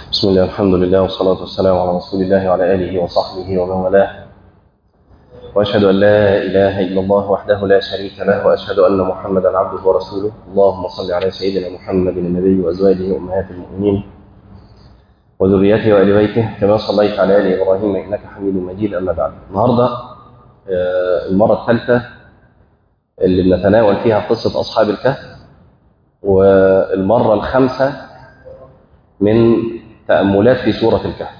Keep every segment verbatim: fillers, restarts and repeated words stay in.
بسم الله الحمد لله والصلاة والسلام على رسول الله وعلى آله وصحبه ومن والاه، وأشهد أن لا إله إلا الله وحده لا شريك له، وأشهد أن محمدا عبده ورسوله. اللهم صل على سيدنا محمد النبي وأزواجه أمهات المؤمنين وذريته وآل بيته كما صليت على آل إبراهيم إنك حميد مجيد. أما بعد، النهارده المرة الثالثة اللي بنتناول فيها قصة أصحاب الكهف، والمرة الخامسة من تأملات في سورة الكهف.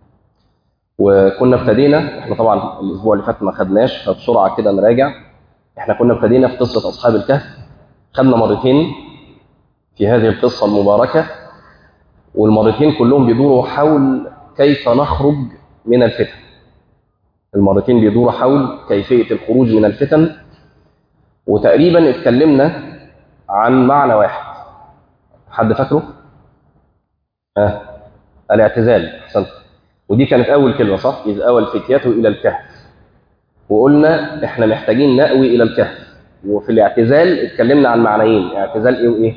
وكنا ابتدينا، احنا طبعا الأسبوع اللي فات ما خدناش، فبسرعة كده نراجع. احنا كنا ابتدينا في قصة أصحاب الكهف، خدنا مرتين في هذه القصة المباركة، والمرتين كلهم بيدوروا حول كيف نخرج من الفتن. المرتين بيدوروا حول كيفية الخروج من الفتن، وتقريبا اتكلمنا عن معنى واحد. حد فاكره؟ ها؟ الاعتزال. احسنت. ودي كانت اول كلمه، صح؟ اذ اوى الفتية الى الكهف، وقلنا احنا محتاجين نأوي الى الكهف. وفي الاعتزال اتكلمنا عن معنيين، اعتزال ايه وايه؟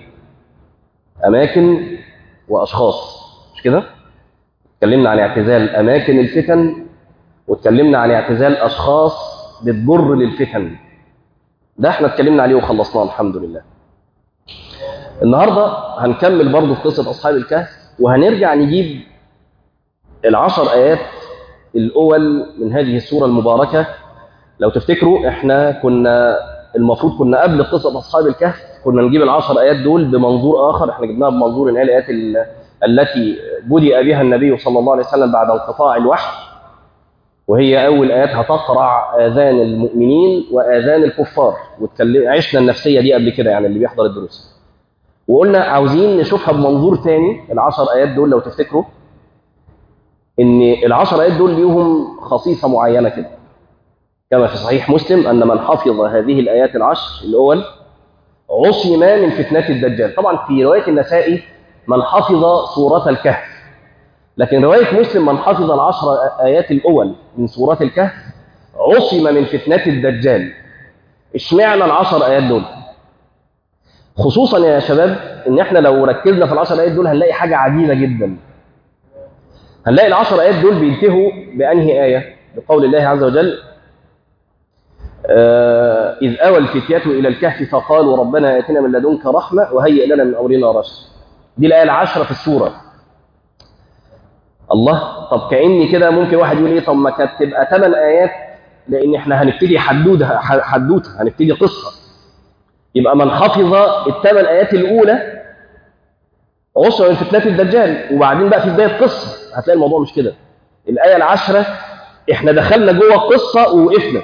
اماكن واشخاص، مش كده؟ اتكلمنا عن اعتزال اماكن الفتن، واتكلمنا عن اعتزال اشخاص بتجر للفتن. ده احنا اتكلمنا عليه وخلصناه الحمد لله. النهارده هنكمل برضه في قصه اصحاب الكهف، وهنرجع نجيب العشر آيات الأول من هذه السورة المباركة. لو تفتكروا احنا كنا المفروض كنا قبل قصة أصحاب الكهف كنا نجيب العشر آيات دول بمنظور آخر. احنا جبناها بمنظور ان هي الآيات التي بدأ بها النبي صلى الله عليه وسلم بعد انقطاع الوحي، وهي أول آيات هتقرع آذان المؤمنين وآذان الكفار. وعشنا النفسية دي قبل كده، يعني اللي بيحضر الدروس. وقلنا عاوزين نشوفها بمنظور تاني. العشر آيات دول لو تفتكروا ان العشر آيات دول ليهم خصيصة معينة كده، كما في صحيح مسلم أن من حفظ هذه الآيات العشر الأول عصم من فتنة الدجال. طبعا في رواية النسائي من حفظ سورة الكهف، لكن رواية مسلم من حفظ العشر آيات الأول من سورة الكهف عصم من فتنة الدجال. اشمعنى العشر آيات دول؟ خصوصا يا شباب ان احنا لو ركزنا في العشر آيات دول هنلاقي حاجة عجيبة جدا. هنلاقي العشر آيات دول بينتهوا بأنهي آية؟ بقول الله عز وجل: آه إذ أوى الفتية إلى الكهف فقالوا ربنا آتنا من لدنك رحمة وهيئ لنا من أمرنا رشدا. دي الآية العاشرة في السورة. الله، طب كأني كده ممكن واحد يقول إيه، طب ما كانت تبقى ثمان آيات، لأن إحنا هنبتدي حدوتة حدوتة هنبتدي قصة. يبقى من حفظ الثمان آيات الأولى عصر من فتنة الدجال، وبعدين بقى في بداية قصة. هتلاقي الموضوع مش كده. الآية العاشرة إحنا دخلنا جوه القصة ووقفنا.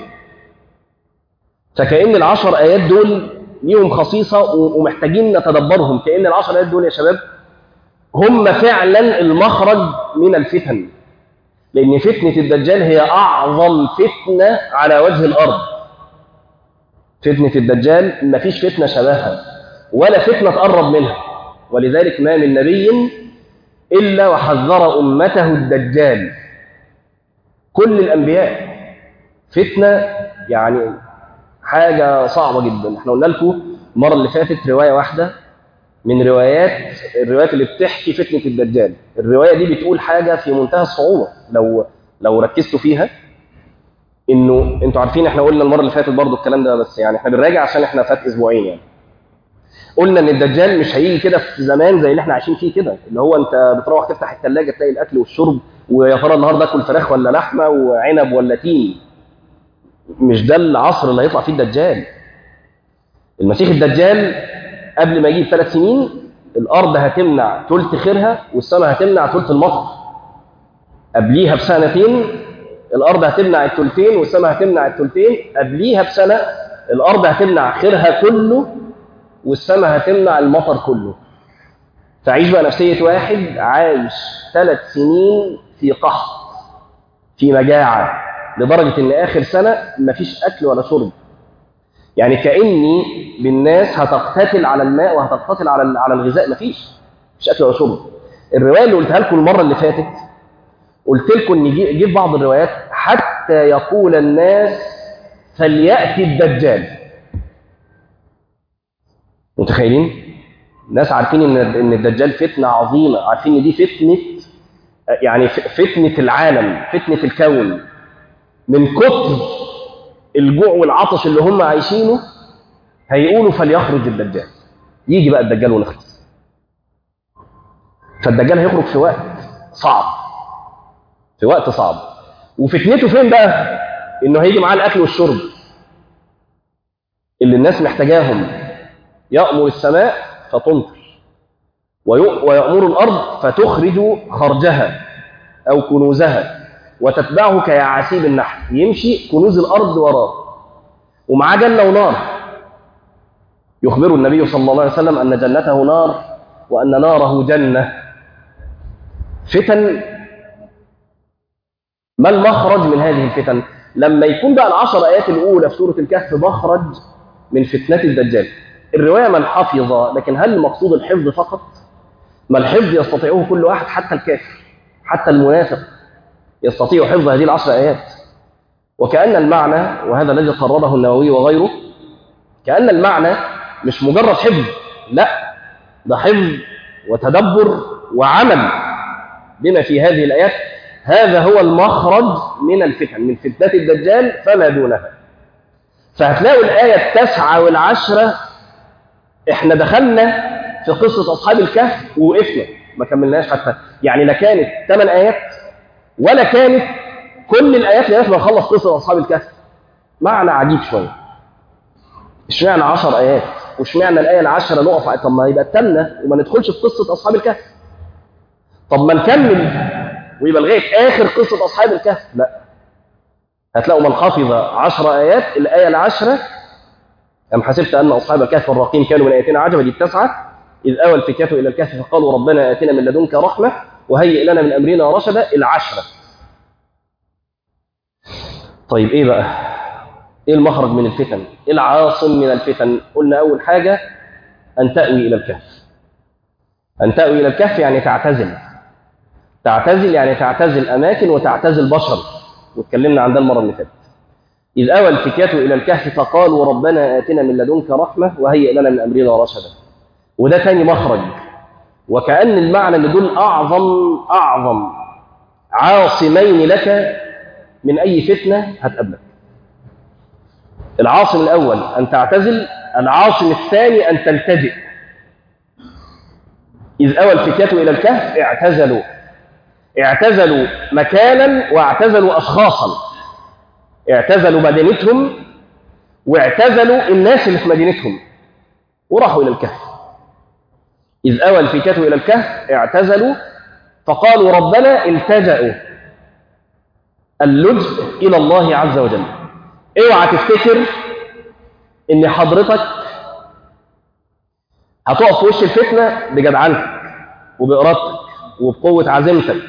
فكأن العشر آيات دول ليهم خصيصة ومحتاجين نتدبرهم. كأن العشر آيات دول يا شباب هم فعلا المخرج من الفتن، لأن فتنة الدجال هي أعظم فتنة على وجه الأرض. فتنة الدجال مفيش فتنة شبهها ولا فتنة تقرب منها، ولذلك ما من نبي إلا وحذر أمته الدجال. كل الأنبياء فتنة، يعني حاجة صعبة جدا. احنا قلنا لكم المرة اللي فاتت رواية واحدة من روايات الروايات اللي بتحكي فتنة الدجال. الرواية دي بتقول حاجة في منتهى الصعوبة لو لو ركزتوا فيها. انه انتوا عارفين احنا قلنا المرة اللي فاتت برضو الكلام ده، بس يعني احنا بنراجع عشان احنا فات اسبوعين. يعني قلنا ان الدجال مش هيجي كده في زمان زي اللي احنا عايشين فيه كده، اللي هو انت بتروح تفتح الثلاجة تلاقي الاكل والشرب، ويا ترى النهارده اكل فراخ ولا لحمة وعنب ولا تين. مش ده العصر اللي هيطلع فيه الدجال. المسيح الدجال قبل ما يجي بثلاث سنين الأرض هتمنع ثلث خيرها والسماء هتمنع ثلث المطر. قبليها بسنتين الأرض هتمنع الثلثين والسماء هتمنع الثلثين. قبليها بسنة الأرض هتمنع خيرها كله والسماء هتمنع المطر كله. فعيش بقى نفسية واحد عايش ثلاث سنين في قحط، في مجاعة، لدرجة إن آخر سنة مفيش أكل ولا شرب. يعني كأني بالناس هتقتتل على الماء وهتقتتل على على الغذاء. مفيش مفيش أكل ولا شرب. الرواية اللي قلتها لكم المرة اللي فاتت قلت لكم إن جه في بعض الروايات حتى يقول الناس فليأتي الدجال. متخيلين؟ الناس عارفين إن إن الدجال فتنة عظيمة، عارفين إن دي فتنة يعني فتنة العالم، فتنة الكون، من كتر الجوع والعطش اللي هم عايشينه هيقولوا فليخرج الدجال. يجي بقى الدجال ونخلص. فالدجال هيخرج في وقت صعب، في وقت صعب. وفتنته فين بقى؟ انه هيجي معاه الاكل والشرب اللي الناس محتاجاهم. يأمر السماء فتمطر، ويأمر الارض فتخرج خرجها او كنوزها، وتتبعه كيعاسيب النحل. يمشي كنوز الارض وراه، ومعاه جنه ونار. يخبر النبي صلى الله عليه وسلم ان جنته نار وان ناره جنه. فتن. ما المخرج من هذه الفتن؟ لما يكون بقى العشر آيات الأولى في سورة الكهف مخرج من فتنة الدجال. الرواية من حفظ، لكن هل المقصود الحفظ فقط؟ ما الحفظ يستطيعه كل واحد، حتى الكافر، حتى المنافق يستطيع حفظ هذه العشر آيات. وكأن المعنى، وهذا الذي قرره النووي وغيره، كأن المعنى مش مجرد حفظ، لا، ده حفظ وتدبر وعمل بما في هذه الآيات. هذا هو المخرج من الفتن، من فتنة الدجال فما دونها. فهتلاقوا الآية التاسعة والعشرة احنا دخلنا في قصة أصحاب الكهف ووقفنا ما كملناش حتى، يعني لا كانت ثمان آيات ولا كانت كل الآيات لغاية ما نخلص قصة أصحاب الكهف. معنى عجيب شوية. اشمعنى عشر آيات؟ واشمعنى الآية العشرة نقف؟ طب ما يبقى الثامنة وما ندخلش في قصة أصحاب الكهف. طب ما نكمل ويبقى لغاية آخر قصة أصحاب الكهف. لا، هتلاقوا من حفظ عشر آيات الآية العشرة أم حسبت أن أصحاب الكهف الرقيم كانوا من آياتنا عجبا، دي التاسعة. إذ آوى الفتية إلى الكهف فقالوا ربنا آتنا من لدنك رحمة وهيئ لنا من أمرنا رشدا، العشرة. طيب إيه بقى؟ إيه المخرج من الفتن؟ إيه العاصم من الفتن؟ قلنا أول حاجة أن تأوي إلى الكهف. أن تأوي إلى الكهف يعني تعتزل. تعتزل يعني تعتزل أماكن وتعتزل بشر، واتكلمنا عن ده المرة اللي فاتت. إذ أوى الفتية إلى الكهف فقالوا ربنا آتنا من لدنك رحمة وهيئ لنا من أمرنا رشدا. وده تاني مخرج. وكأن المعنى اللي دول أعظم أعظم عاصمين لك من أي فتنة هتقابلك. العاصم الأول أن تعتزل، العاصم الثاني أن تلتجئ. إذ أوى الفتية إلى الكهف اعتزلوا، اعتزلوا مكانا واعتزلوا أشخاصا. اعتزلوا مدينتهم واعتزلوا الناس اللي في مدينتهم وراحوا إلى الكهف. إذ أوى الفتية إلى الكهف اعتزلوا فقالوا ربنا، التجأوا. اللجء إلى الله عز وجل. اوعى تفتكر إن حضرتك هتقف في وش الفتنة بجدعنتك وبإرادتك وبقوة عزيمتك.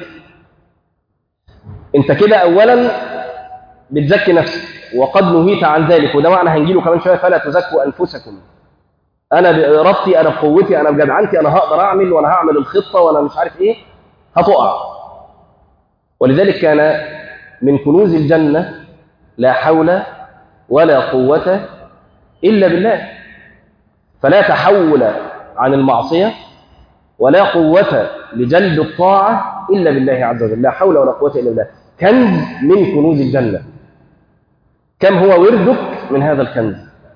أنت كده أولا بتزكي نفسك، وقد نهيت عن ذلك، وده معنى هنجيله كمان شوية. فلا تزكوا أنفسكم. أنا بإرادتي، أنا بقوتي، أنا بجدعنتي، أنا هقدر أعمل وأنا هعمل الخطة وأنا مش عارف إيه. هتقع. ولذلك كان من كنوز الجنة لا حول ولا قوة إلا بالله. فلا تحول عن المعصية ولا قوة لجلب الطاعة إلا بالله عز وجل. لا حول ولا قوة إلا بالله. كنز من كنوز الجنة. كم هو وردك من هذا الكنز؟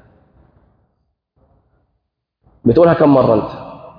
بتقولها كم مرة أنت؟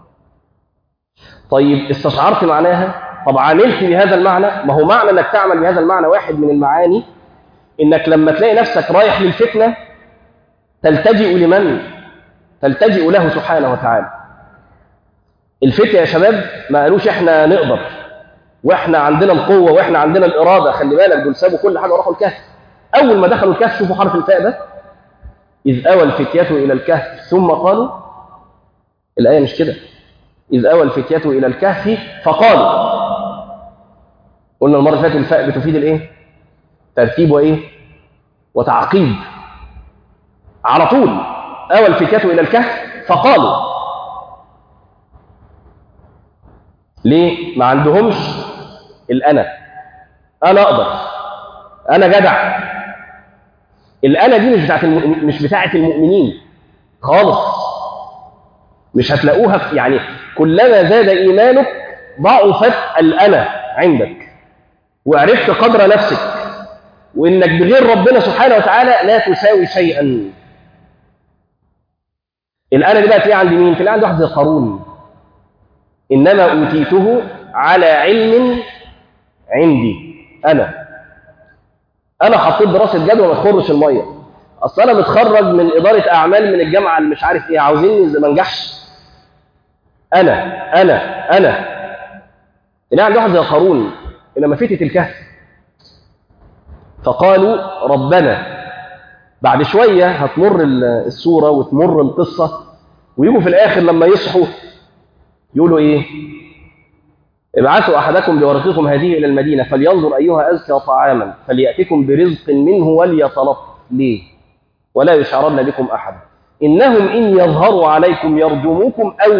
طيب استشعرت معناها؟ طب عملت بهذا المعنى؟ ما هو معنى أنك تعمل بهذا المعنى واحد من المعاني إنك لما تلاقي نفسك رايح للفتنة تلتجئ لمن؟ تلتجئ له سبحانه وتعالى. الفتية يا شباب ما قالوش إحنا نقدر وإحنا عندنا القوة وإحنا عندنا الإرادة. خلي بالك دول سابوا كل حاجة وراحوا الكهف. أول ما دخلوا الكهف، شوفوا حرف الفاء ده، إذ أوى الفتية إلى الكهف ثم قالوا. الآية مش كده. إذ أوى الفتية إلى الكهف فقالوا. قلنا المرة اللي فاتت الفاء بتفيد الإيه؟ ترتيب وإيه؟ وتعقيب. على طول أوى الفتية إلى الكهف فقالوا. ليه؟ ما عندهمش الأنا. أنا أقدر، أنا جدع. الأنا دي مش بتاعت الم... مش بتاعت المؤمنين خالص. مش هتلاقوها في، يعني كلما زاد إيمانك ضعفت الأنا. عندك وعرفت قدر نفسك وإنك بغير ربنا سبحانه وتعالى لا تساوي شيئا. الآن دي بقى تلاقي عند مين؟ تلاقي عند واحد زي قارون، إنما أوتيته على علم عندي. أنا أنا حطيت دراسة جدوى ما تخرش المية، أصل أنا متخرج من إدارة أعمال من الجامعة اللي مش عارف إيه، عاوزيني ما انجحش. أنا أنا أنا تلاقي عند واحد زي قارون إنما فتت الكهف فقالوا ربنا. بعد شوية هتمر السورة وتمر القصة ويجوا في الآخر لما يصحوا يقولوا إيه؟ ابعثوا أحدكم بورقكم هذه إلى المدينة فلينظر أيها أزكى طعاما فليأتكم برزق منه وليتلطف. ليه؟ ولا يشعرن بكم أحد إنهم إن يظهروا عليكم يرجموكم أو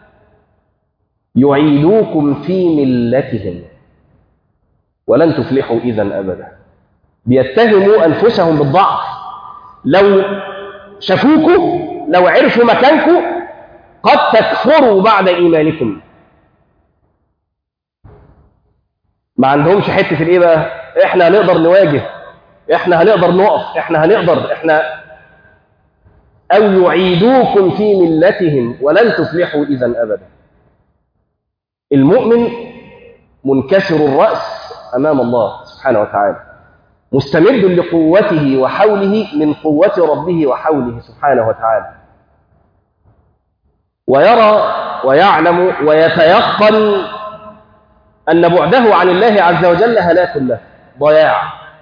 يعيدوكم في ملتهم ولن تفلحوا إذا أبدا. بيتهموا أنفسهم بالضعف، لو شافوكم لو عرفوا مكانكم قد تكفروا بعد إيمانكم. ما عندهمش حتة الإيه بقى؟ إحنا هنقدر نواجه، إحنا هنقدر نقف، إحنا هنقدر إحنا أو يعيدوكم في ملتهم ولن تفلحوا إذا أبدا. المؤمن منكسر الرأس أمام الله سبحانه وتعالى، مستمد لقوته وحوله من قوة ربه وحوله سبحانه وتعالى، ويرى ويعلم ويتيقن أن بعده عن الله عز وجل هلاك له ضياع.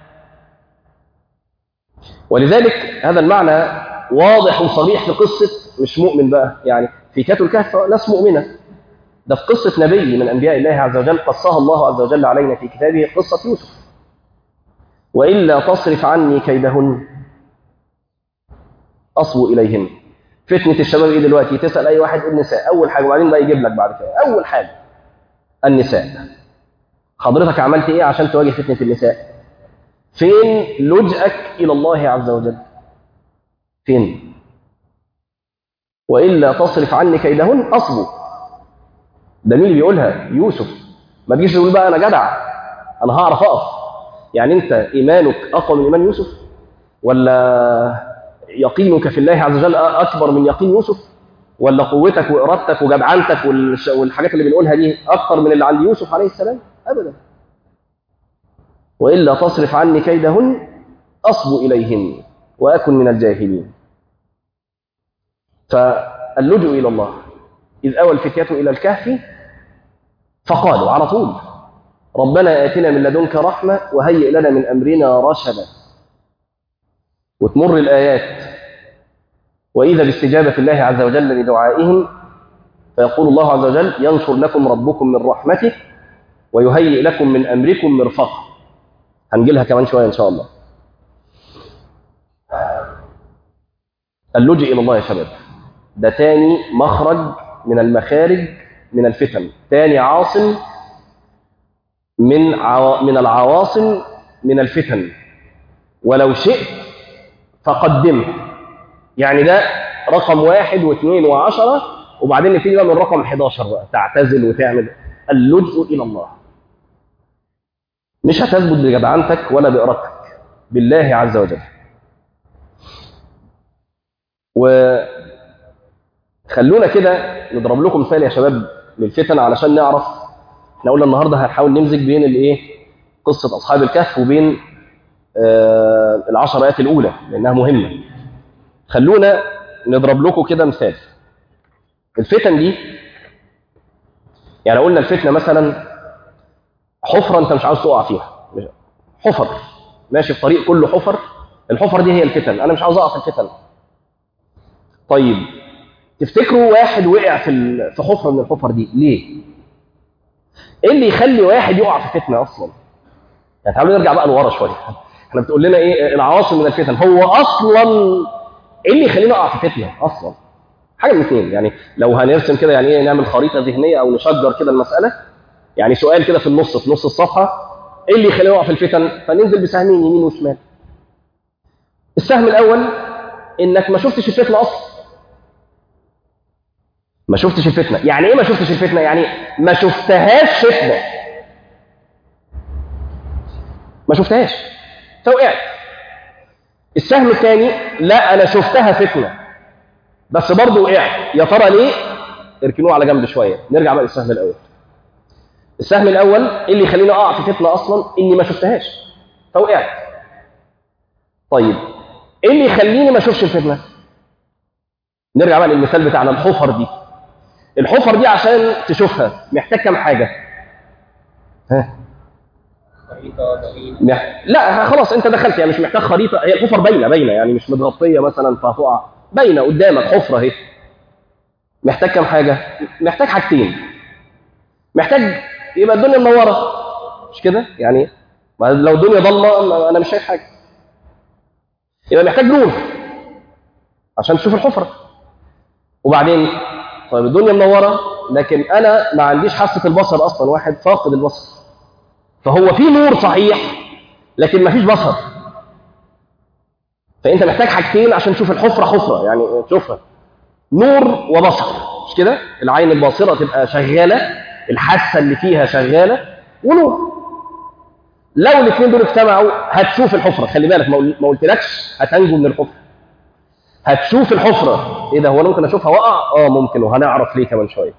ولذلك هذا المعنى واضح وصريح في قصة مش مؤمن بقى، يعني في كهف الكهف ناس مؤمنة، ده في قصة نبي من أنبياء الله عز وجل قصها الله عز وجل علينا في كتابه، قصة يوسف. وإلا تصرف عني كيدهن أصبو إليهن. فتنة الشباب إيه دلوقتي؟ تسأل أي واحد النساء أول حاجة، وبعدين بقى يجيب لك بعد كده أول حاجة النساء. حضرتك عملت إيه عشان تواجه فتنة النساء؟ فين لجأك إلى الله عز وجل؟ فين؟ وإلا تصرف عني كيدهن أصبو. ده مين اللي بيقولها؟ يوسف. ما تجيش تقول بقى أنا جدع أنا هعرف أقف. يعني أنت إيمانك أقوى من إيمان يوسف؟ ولا يقينك في الله عز وجل أكبر من يقين يوسف؟ ولا قوتك وإرادتك وجدعنتك والحاجات اللي بنقولها دي أكثر من اللي عند يوسف عليه السلام؟ أبدا. وإلا تصرف عني كيدهن أصب إليهن وأكن من الجاهلين. فاللجوء إلى الله. إذ أوى الفتية إلى الكهف فقالوا على طول ربنا آتنا من لدنك رحمة وهيئ لنا من أمرنا رشدا. وتمر الآيات وإذا باستجابة الله عز وجل لدعائهم فيقول الله عز وجل ينشر لكم ربكم من رحمته ويهيئ لكم من أمركم مرفقا. هنجيلها كمان شوية إن شاء الله. اللجوء إلى الله يا شباب ده تاني مخرج من المخارج من الفتن، تاني عاصم من عو... من العواصم من الفتن. ولو شئت فقدمه، يعني ده رقم واحد واثنين وعشرة، وبعدين نبتدي بقى من رقم احد عشر بقى تعتزل وتعمل. اللجوء إلى الله. مش هتثبت بجدعنتك ولا بإرادتك، بالله عز وجل. وخلونا كده نضرب لكم مثال يا شباب للفتن علشان نعرف. احنا قلنا النهارده هنحاول نمزج بين الايه قصه اصحاب الكهف وبين آه العشر ايات الاولى لانها مهمه. خلونا نضرب لكم كده مثال. الفتن دي يعني قلنا الفتنه مثلا حفره انت مش عاوز تقع فيها، حفر ماشي في طريق كله حفر، الحفر دي هي الفتن، انا مش عاوز اقع في الفتن. طيب تفتكروا واحد وقع في في حفره من الحفر دي ليه؟ ايه اللي يخلي واحد يقع في فتنه اصلا؟ يعني تعالوا نرجع بقى لورا شويه. احنا بتقول لنا ايه العواصم من الفتن؟ هو اصلا ايه اللي يخلينا نقع في فتنه اصلا؟ حاجه من اثنين. يعني لو هنرسم كده يعني ايه نعمل خريطه ذهنيه او نشجر كده المساله، يعني سؤال كده في النص في نص الصفحه، ايه اللي يخلينا نقع في الفتن؟ فننزل بسهمين يمين وشمال. السهم الاول انك ما شفتش الفتنه اصلا. ما شفتش الفتنه. يعني ايه ما شفتش الفتنه؟ يعني ما شفتهاش فتنه. ما شفتهاش فوقعت. السهم الثاني لا انا شفتها فتنه بس برضه وقعت، يا ترى ليه؟ اركنوه على جنب شويه، نرجع بقى للسهم الاول. السهم الاول ايه اللي يخليني اقع في فتنه اصلا؟ اني ما شفتهاش فوقعت. طيب ايه اللي يخليني ما اشوفش الفتنه؟ نرجع بقى للمثال بتاعنا، الحفر دي. الحفر دي عشان تشوفها محتاج كام حاجه؟ ها خريطة دليل. مح... لا خلاص انت دخلت، يعني مش محتاج خريطه، هي الحفر باينه باينه يعني مش متغطيه مثلا فهتقع، باينه قدامك حفره اهي. محتاج كام حاجه؟ محتاج حاجتين. محتاج يبقى الدنيا منوره، مش كده؟ يعني لو الدنيا ضلمه انا مش شايف حاجه. يبقى محتاج نور عشان تشوف الحفره. وبعدين طيب الدنيا منوره لكن انا ما عنديش حاسه البصر اصلا، واحد فاقد البصر، فهو في نور صحيح لكن ما فيش بصر. فانت محتاج حاجتين عشان تشوف الحفره حفره، يعني تشوفها نور وبصر، مش كده؟ العين الباصره تبقى شغاله، الحاسه اللي فيها شغاله، ونور. لو الاثنين دول اجتمعوا هتشوف الحفره. خلي بالك ما قلتلكش هتنجو من الحفره، هتشوف الحفره. ايه ده، هو انا ممكن اشوفها واقع؟ اه ممكن، وهنعرف ليه كمان شويه.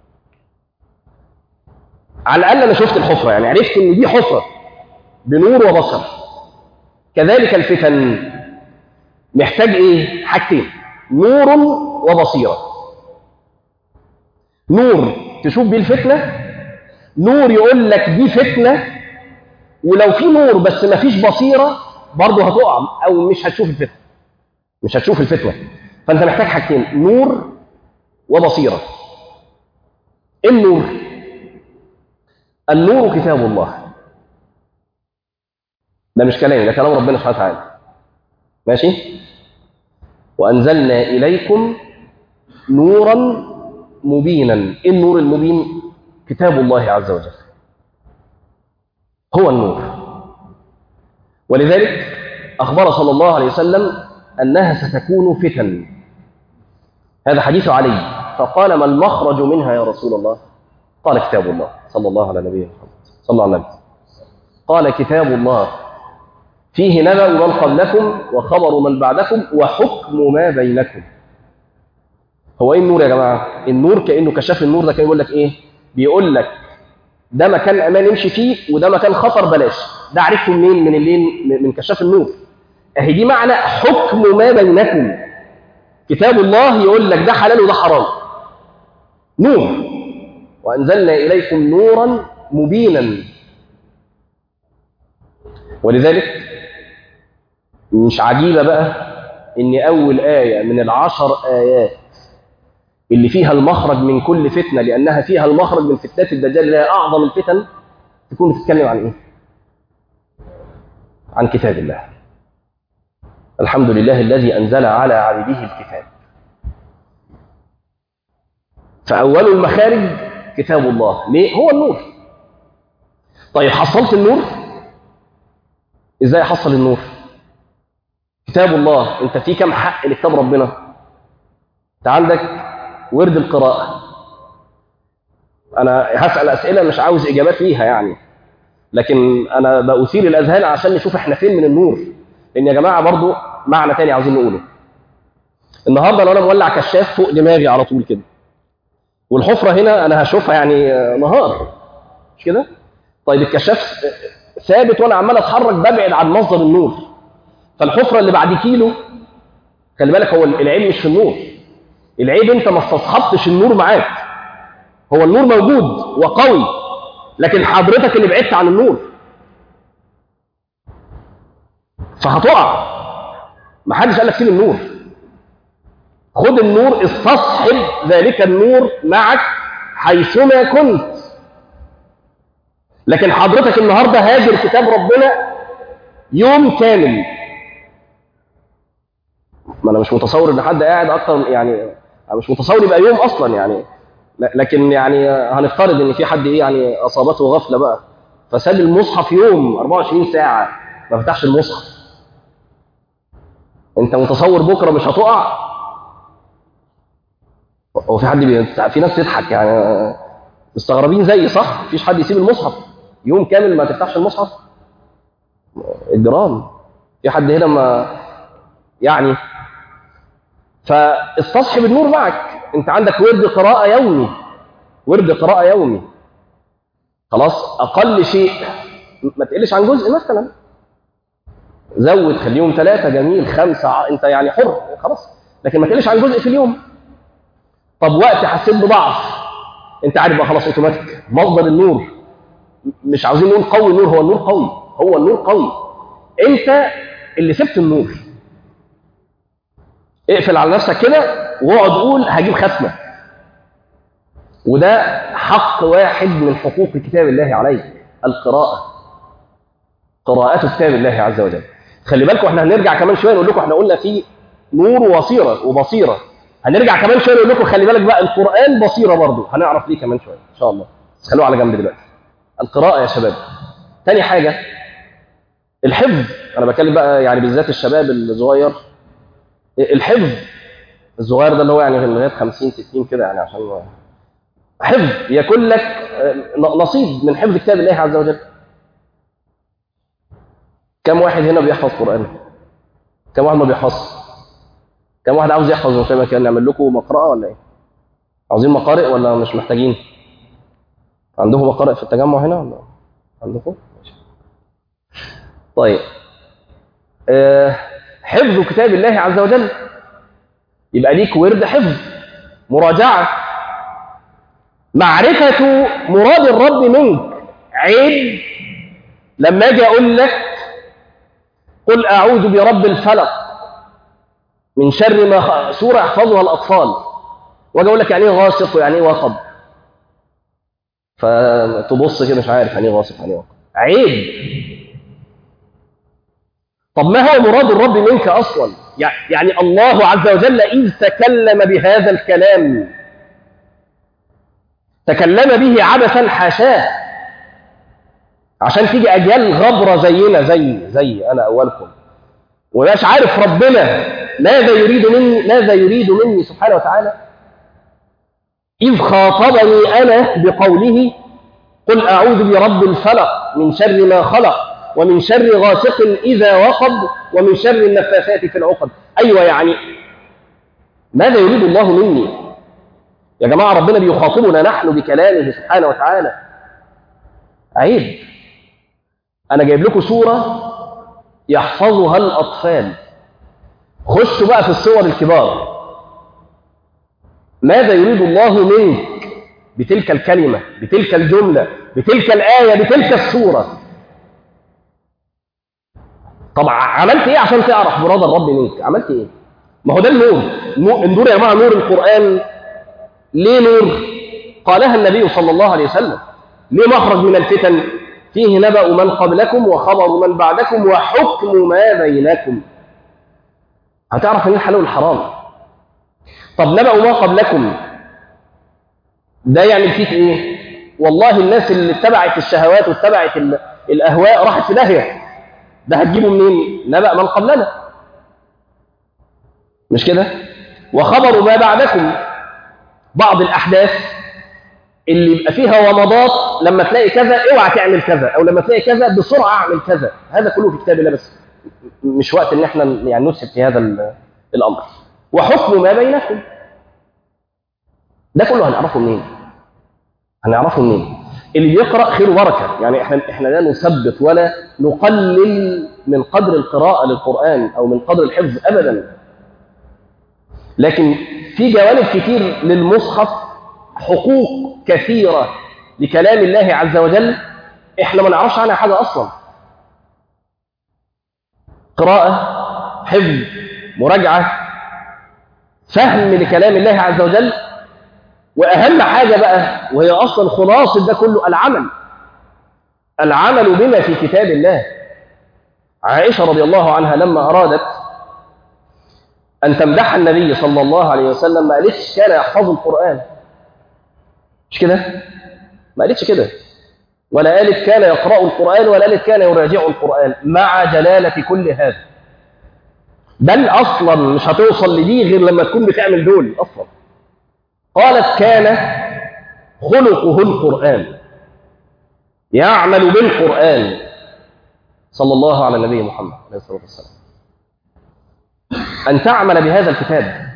على الاقل انا شفت الحفره، يعني عرفت ان دي حفره بنور وبصر. كذلك الفتن محتاج ايه؟ حاجتين، نور وبصيره. نور تشوف بيه الفتنه، نور يقول لك دي فتنه، ولو في نور بس ما فيش بصيره برضه هتقع او مش هتشوف الفتنه، مش هتشوف الفتنه. فانت محتاج حاجتين، نور وبصيره. ايه النور؟ النور كتاب الله. ده مش كلامي، ده كلام ربنا سبحانه وتعالى. ماشي؟ وأنزلنا إليكم نورا مبينا. إيه النور المبين؟ كتاب الله عز وجل هو النور. ولذلك أخبر صلى الله عليه وسلم أنها ستكون فتن. هذا حديث علي، فقال ما المخرج منها يا رسول الله؟ قال كتاب الله. صلى الله على نبينا محمد، صلى الله عليه وسلم. قال كتاب الله فيه نبأ من قبلكم وخبر من بعدكم وحكم ما بينكم. هو ايه النور يا جماعه؟ النور كانه كشاف. النور ده كان يقول لك ايه؟ بيقول لك ده مكان امان امشي فيه، وده مكان خطر بلاش. ده عرفته منين؟ من الليل، من كشاف النور. اهي دي معنى حكم ما بينكم. كتاب الله يقول لك ده حلال وده حرام. نور. وانزلنا اليكم نورا مبينا. ولذلك مش عجيبه بقى ان اول ايه من العشر ايات اللي فيها المخرج من كل فتنه، لانها فيها المخرج من فتنات الدجال اللي هي اعظم الفتن، تكون بتتكلم عن ايه؟ عن كتاب الله. الحمد لله الذي انزل على عبده الكتاب. فاول المخارج كتاب الله. ليه؟ هو النور. طيب حصلت النور؟ ازاي احصل النور؟ كتاب الله. انت في كم حق لكتاب ربنا؟ انت عندك ورد القراءة. انا هسأل اسئلة مش عاوز اجابات ليها يعني، لكن انا بأثير الاذهان عشان نشوف احنا فين من النور. لان يا جماعة برضو معنى تاني عاوزين نقوله. النهاردة لو انا مولع كشاف فوق دماغي على طول كده، والحفرة هنا انا هشوفها يعني نهار، مش كده؟ طيب الكشاف ثابت وانا عمال اتحرك ببعد عن مصدر النور، فالحفرة اللي بعد كيلو، خلي بالك هو العيب مش في النور، العيب انت ما استصحبتش النور معاك. هو النور موجود وقوي، لكن حضرتك اللي بعدت عن النور، فهتقع. ما حدش قال لك سيب النور، خد النور، استصحب ذلك النور معك حيثما كنت. لكن حضرتك النهارده هاجر كتاب ربنا يوم كامل. ما انا مش متصور ان حد قاعد اكتر، يعني انا مش متصور يبقى يوم اصلا يعني، لكن يعني هنفترض ان في حد ايه يعني اصابته غفله بقى فساب المصحف يوم أربعة وعشرين ساعه ما فتحش المصحف. انت متصور بكره مش هتقع؟ هو في حد بي... في ناس تضحك يعني مستغربين زي صح؟ مفيش حد يسيب المصحف يوم كامل ما تفتحش المصحف؟ اجرام. في حد هنا ما يعني؟ فاستصحب النور معك. انت عندك ورد قراءه يومي، ورد قراءه يومي، خلاص اقل شيء ما تقلش عن جزء مثلا، زود خليهم ثلاثه، جميل، خمسه، انت يعني حر خلاص، لكن ما تقلش عن جزء في اليوم. طب وقت حسيت بضعف، انت عارف بقى خلاص اوتوماتيك مصدر النور، مش عاوزين نقول قوي النور، هو النور قوي، هو النور قوي، انت اللي سبت النور. اقفل على نفسك كده واقعد قول هجيب ختمه. وده حق واحد من حقوق كتاب الله عليك، القراءه، قراءة كتاب الله عز وجل. خلي بالكم احنا هنرجع كمان شويه نقول لكم، احنا قلنا في نور وبصيره وبصيره، هنرجع كمان شويه نقول لكم خلي بالك بقى القرآن بصيره برضه، هنعرف ليه كمان شويه ان شاء الله، بس خلوه على جنب دلوقتي. القراءة يا شباب. تاني حاجه الحفظ، انا بكلم بقى يعني بالذات الشباب الصغير. الحفظ الصغير ده اللي هو يعني لغايه خمسين ستين كده، يعني عشان حفظ يكون لك نصيب من حفظ كتاب الله عز وجل. كم واحد هنا بيحفظ قرآن؟ كم واحد ما بيحفظ؟ كم واحد عاوز يحفظ؟ زي ما كان نعمل لكم مقرأة ولا ايه؟ عاوزين مقارئ ولا مش محتاجين؟ عندكم مقارئ في التجمع هنا ولا عندكم؟ طيب أه حفظ كتاب الله عز وجل يبقى ليك ورد حفظ، مراجعة، معرفة مراد الرب منك. عيب لما اجي اقول لك قل اعوذ برب الفلق من شر ما خ... سورة يحفظها الأطفال، واجي اقول لك يعني ايه غاسق ويعني ايه وقب، فتبص كده مش عارف يعني ايه غاسق يعني ايه وقب. عيب. طب ما هو مراد الرب منك أصلا؟ يعني الله عز وجل إذ تكلم بهذا الكلام تكلم به عبثا حاشاه، عشان تيجي أجيال غبرة زينا، زي زي أنا أولكم، ومش عارف ربنا ماذا يريد مني، ماذا يريد مني سبحانه وتعالى. إذ خاطبني أنا بقوله قل أعوذ برب الفلق من شر ما خلق ومن شر غاسق إذا وقب ومن شر النفاثات في العقد. أيوة، يعني ماذا يريد الله مني يا جماعة؟ ربنا بيخاطبنا نحن بكلامه سبحانه وتعالى. عيب. أنا جايب لكم سورة يحفظها الأطفال، خشوا بقى في الصور الكبار. ماذا يريد الله منك بتلك الكلمة، بتلك الجملة، بتلك الآية، بتلك السورة؟ طبعا عملت إيه عشان تعرف مراد الرب منك؟ عملت إيه؟ ما هو ده النور. النور يا جماعة، نور القرآن. ليه نور؟ قالها النبي صلى الله عليه وسلم. ليه مخرج من الفتن؟ فيه نبأ من قبلكم وخبر من بعدكم وحكم ما بينكم. هتعرف ان الحلال والحرام. طب نبأ ما قبلكم ده يعني فيك ايه؟ والله الناس اللي اتبعت الشهوات واتبعت الاهواء راحت في داهيه. ده هتجيبه منين؟ نبأ من قبلنا، مش كده؟ وخبر ما بعدكم، بعض الاحداث اللي يبقى فيها ومضات، لما تلاقي كذا اوعى تعمل كذا، او لما تلاقي كذا بسرعه اعمل كذا. هذا كله في كتاب الله، بس مش وقت ان احنا يعني نسهب في هذا الامر. وحكم ما بينكم، ده كله هنعرفه منين؟ هنعرفه منين؟ اللي بيقرا خير وبركه. يعني احنا احنا لا نثبت ولا نقلل من قدر القراءه للقران او من قدر الحفظ ابدا، لكن في جوانب كتير للمصحف، حقوق كثيره لكلام الله عز وجل احنا ما نعرفش عنها حاجه اصلا. قراءه، حفظ، مراجعه، فهم لكلام الله عز وجل. واهم حاجه بقى وهي اصلا خلاصه ده كله، العمل. العمل بما في كتاب الله. عائشه رضي الله عنها لما ارادت ان تمدح النبي صلى الله عليه وسلم ما قالتش كان يحفظ القران، مش كده؟ ما قالتش كده، ولا قالت كان يقرأ القرآن، ولا قالت كان يراجع القرآن، مع جلالة كل هذا. بل أصلا مش هتوصل لدي غير لما تكون بتعمل دول أصلا. قالت كان خلقه القرآن، يعمل بالقرآن. صلى الله على النبي محمد عليه الصلاة والسلام، أن تعمل بهذا الكتاب.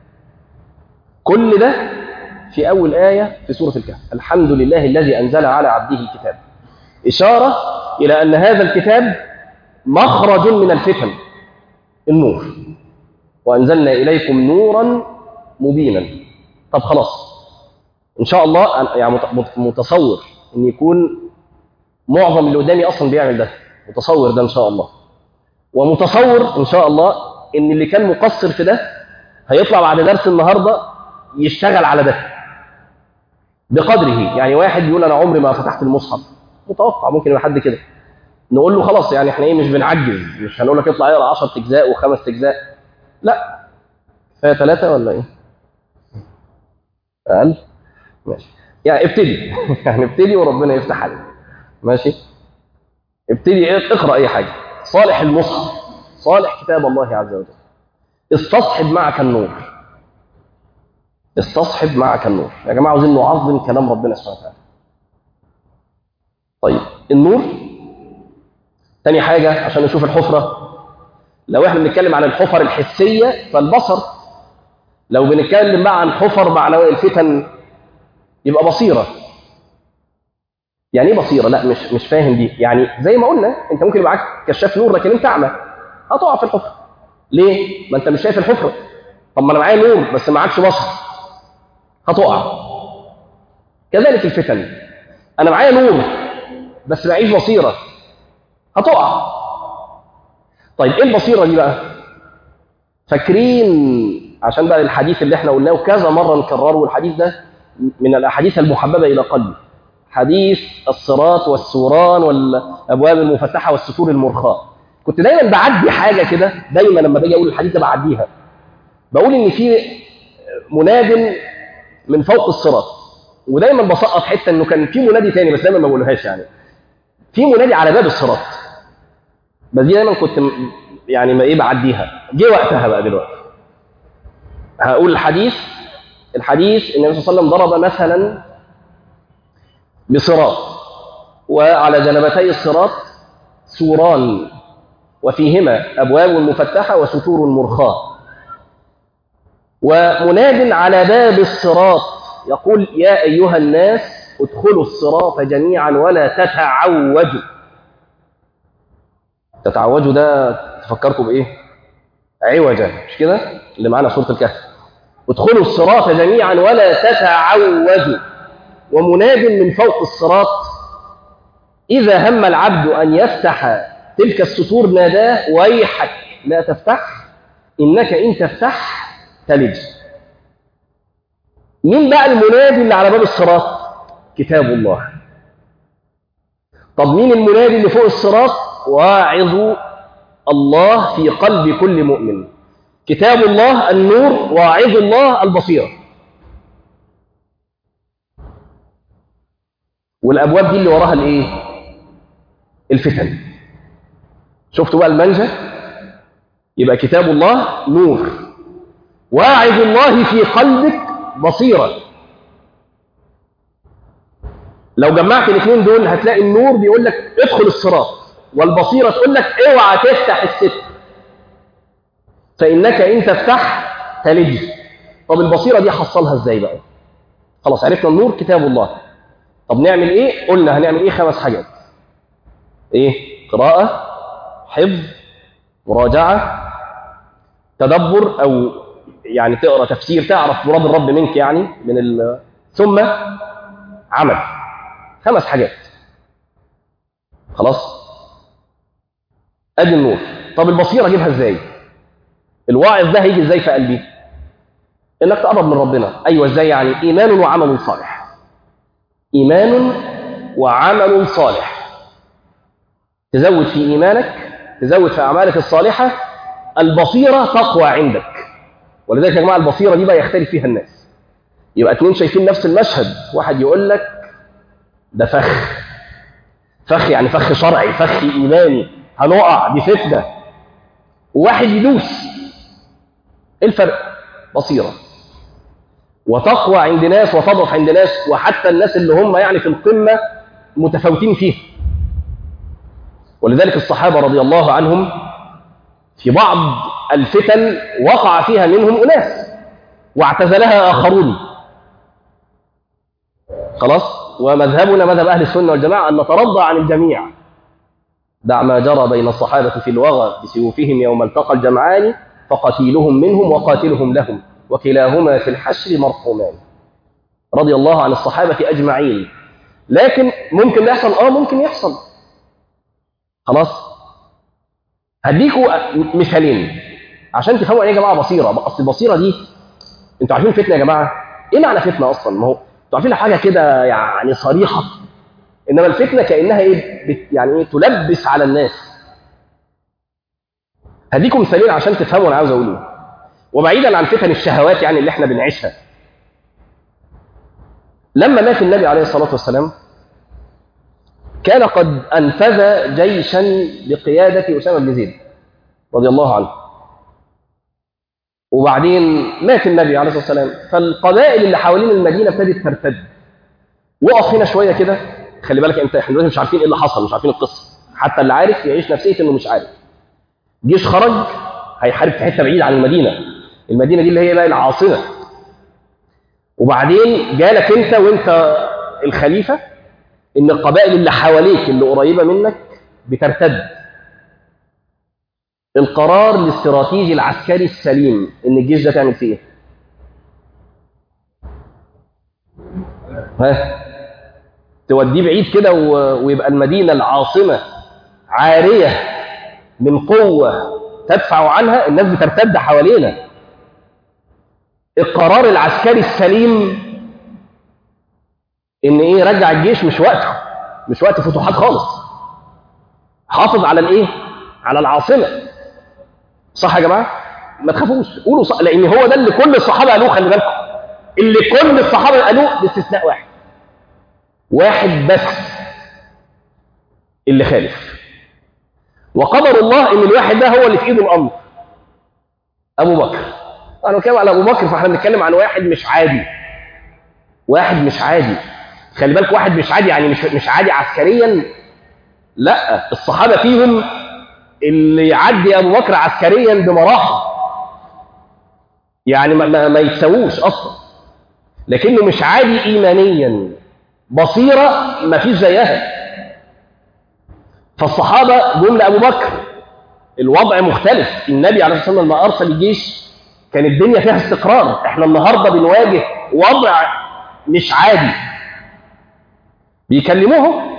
كل ده في أول آية في سورة الكهف، الحمد لله الذي أنزل على عبده الكتاب، إشارة إلى أن هذا الكتاب مخرج من الفتن، النور، وأنزلنا إليكم نورا مبينا. طب خلاص، إن شاء الله أنا يعني متصور أن يكون معظم اللي قدامي أصلا بيعمل ده، متصور ده إن شاء الله، ومتصور إن شاء الله أن اللي كان مقصر في ده هيطلع بعد درس النهاردة يشتغل على ده بقدره. يعني واحد يقول أنا عمري ما فتحت المصحف، متوقع ممكن يبقى حد كده، نقول له خلاص يعني احنا ايه مش بنعجز، مش هنقول لك اطلع اقرا عشرة اجزاء وخمس اجزاء، لا كفايه ثلاثه ولا ايه؟ اقل؟ ماشي، يعني ابتدي يعني ابتدي وربنا يفتح عليك. ماشي، ابتدي اقرا اي حاجه، صالح المصحف، صالح كتاب الله عز وجل، استصحب معك النور، استصحب معك النور. يا جماعه عاوزين نعظم كلام ربنا سبحانه وتعالى. طيب النور تاني حاجة عشان نشوف الحفرة. لو احنا بنتكلم عن الحفر الحسية فالبصر، لو بنتكلم بقى عن حفر معنوية الفتن يبقى بصيرة. يعني ايه بصيرة؟ لا مش مش فاهم دي. يعني زي ما قلنا انت ممكن يبقى معاك كشاف نور لكن انت اعمى، هتقع في الحفر. ليه؟ ما انت مش شايف الحفرة. طب ما انا معايا نور بس معكش بصر، هتقع. كذلك الفتن، انا معايا نور بس معيش بصيرة، هتقع. طيب ايه البصيرة دي بقى؟ فاكرين عشان بقى الحديث اللي احنا قلناه كذا مرة نكرره، والحديث ده من الأحاديث المحببة إلى قلبي، حديث الصراط والسوران والأبواب المفتحة والستور المرخاة. كنت دايما بعدي حاجة كده، دايما لما باجي أقول الحديث ده بعديها، بقول إن في مناد من فوق الصراط، ودايما بسقط حتة إنه كان في منادي تاني بس دايما ما بقولهاش. يعني في منادي على باب الصراط، بس دي دايما كنت يعني ما ايه بعديها. جه وقتها بقى دلوقتي هقول الحديث. الحديث النبي صلى الله عليه وسلم ضرب مثلا بصراط، وعلى جنبتي الصراط سوران وفيهما أبواب مفتحة وستور مرخاة، ومناد على باب الصراط يقول يا أيها الناس ادخلوا الصراط جميعا ولا تتعوجوا. تتعوجوا ده تفكركم بإيه؟ عوجا، مش كده؟ اللي معانا سورة الكهف، ادخلوا الصراط جميعا ولا تتعوجوا. ومناد من فوق الصراط إذا هم العبد أن يفتح تلك السطور ناداه ويحك لا تفتح إنك إن تفتح تلج. مين بقى المنادي اللي على باب الصراط؟ كتاب الله. طب مين المنادي اللي فوق الصراط؟ واعظ الله في قلب كل مؤمن. كتاب الله النور، واعظ الله البصيرة. والأبواب دي اللي وراها الإيه؟ الفتن. شفتوا بقى المنجى؟ يبقى كتاب الله نور، واعظ الله في قلبك بصيرة. لو جمعت الاثنين دول هتلاقي النور بيقول لك ادخل الصراط، والبصيرة تقول لك اوعى تفتح الستر فإنك إن تفتح تلج. طب البصيرة دي حصلها ازاي بقى؟ خلاص عرفنا النور كتاب الله. طب نعمل ايه؟ قلنا هنعمل ايه؟ خمس حاجات. ايه؟ قراءة، حفظ، مراجعة، تدبر او يعني تقرا تفسير تعرف مراد الرب منك يعني من ال... ثم عمل. خمس حاجات. خلاص ادي النور. طب البصيرة اجيبها ازاي؟ الواعظ ده هيجي ازاي في قلبي؟ انك تقرب من ربنا. ايوه ازاي يعني؟ ايمان وعمل صالح. ايمان وعمل صالح. تزود في ايمانك، تزود في اعمالك الصالحه، البصيره تقوى عندك. ولذلك يا جماعه البصيره دي بقى يختلف فيها الناس. يبقى اتنين شايفين نفس المشهد، واحد يقول لك ده فخ، فخ يعني فخ شرعي، فخ ايماني، هنقع دي فتنه، وواحد يدوس. ايه الفرق؟ بصيره. وتقوى عند ناس وتضعف عند ناس، وحتى الناس اللي هم يعني في القمه متفاوتين فيها. ولذلك الصحابة رضي الله عنهم في بعض الفتن وقع فيها منهم أناس واعتزلها آخرون. خلاص؟ ومذهبنا مذهب أهل السنة والجماعة أن نترضى عن الجميع. دع ما جرى بين الصحابة في الوغى بسيوفهم يوم التقى الجمعان فقتيلهم منهم وقاتلهم لهم وكلاهما في الحشر مرحومان. رضي الله عن الصحابة أجمعين. لكن ممكن يحصل آه ممكن يحصل. خلاص؟ هديكوا مثالين عشان تفهموا ايه يا جماعه بصيره. اصل البصيره دي انتوا عارفين فتنه يا جماعه؟ ايه معنى فتنه اصلا؟ ما هو انتوا عارفين حاجه كده يعني صريحه، انما الفتنه كانها ايه بت يعني ايه تلبس على الناس. هديكم مثالين عشان تفهموا انا عاوز اقوله، وبعيدا عن فتن الشهوات يعني اللي احنا بنعيشها. لما مات النبي عليه الصلاه والسلام كان قد أنفذ جيشا بقيادة أسامة بن زيد رضي الله عنه. وبعدين مات النبي عليه الصلاة والسلام، فالقبائل اللي حوالين المدينة ابتدت ترتد. وقف هنا شوية كده، خلي بالك انت، احنا مش عارفين ايه اللي حصل، مش عارفين القصة. حتى اللي عارف يعيش نفسية انه مش عارف. جيش خرج هيحارب في حتة بعيدة عن المدينة، المدينة دي اللي هي بقى العاصمة. وبعدين جالك انت وانت الخليفة إن القبائل اللي حواليك اللي قريبة منك بترتد. القرار الاستراتيجي العسكري السليم إن الجيش ده تعمل فيه إيه؟ ها؟ توديه بعيد كده ويبقى المدينة العاصمة عارية من قوة تدفع عنها، الناس بترتد حوالينا. القرار العسكري السليم إن إيه؟ رجع الجيش، مش وقته، مش وقت فتوحات خالص. حافظ على الايه؟ على العاصمه. صح يا جماعه؟ ما تخافوش، قولوا صح، لان هو ده اللي كل الصحابه قالوه. خلي بالكم، اللي كل الصحابه قالوه باستثناء واحد، واحد بس اللي خالف. وقدر الله ان الواحد ده هو اللي في ايده الامر، ابو بكر. انا بتكلم على ابو بكر، فاحنا بنتكلم عن واحد مش عادي. واحد مش عادي، خلي بالك، واحد مش عادي يعني مش مش عادي عسكريا. لا، الصحابه فيهم اللي يعدي ابو بكر عسكريا بمراحل، يعني ما, ما, ما يتساووش اصلا. لكنه مش عادي ايمانيا، بصيره ما فيش زيها. فالصحابه جم لابو بكر، الوضع مختلف. النبي عليه الصلاه والسلام لما ارسل الجيش كان الدنيا فيها استقرار. احنا النهارده بنواجه وضع مش عادي. بيكلموهم،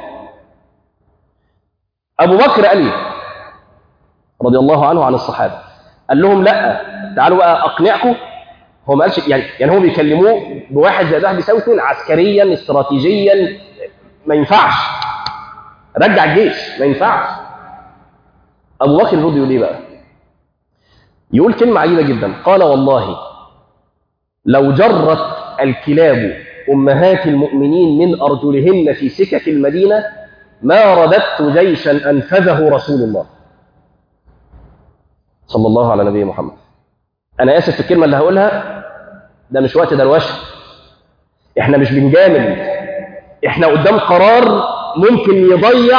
ابو بكر قال ايه رضي الله عنه عن الصحابه؟ قال لهم لا، تعالوا بقى اقنعكم. هو ما قالش يعني يعني هو بيكلموه بواحد زي ده بيساوي اثنين، عسكريا استراتيجيا ما ينفعش. رجع الجيش، ما ينفعش. ابو بكر يرد يقول ايه بقى؟ يقول كلمه عجيبه جدا. قال والله لو جرت الكلاب امهات المؤمنين من ارجلهن في سكك المدينه ما رددت جيشا انفذه رسول الله صلى الله على نبي محمد. انا اسف في الكلمه اللي هقولها، ده مش وقت دروشه. احنا مش بنجامل، احنا قدام قرار ممكن يضيع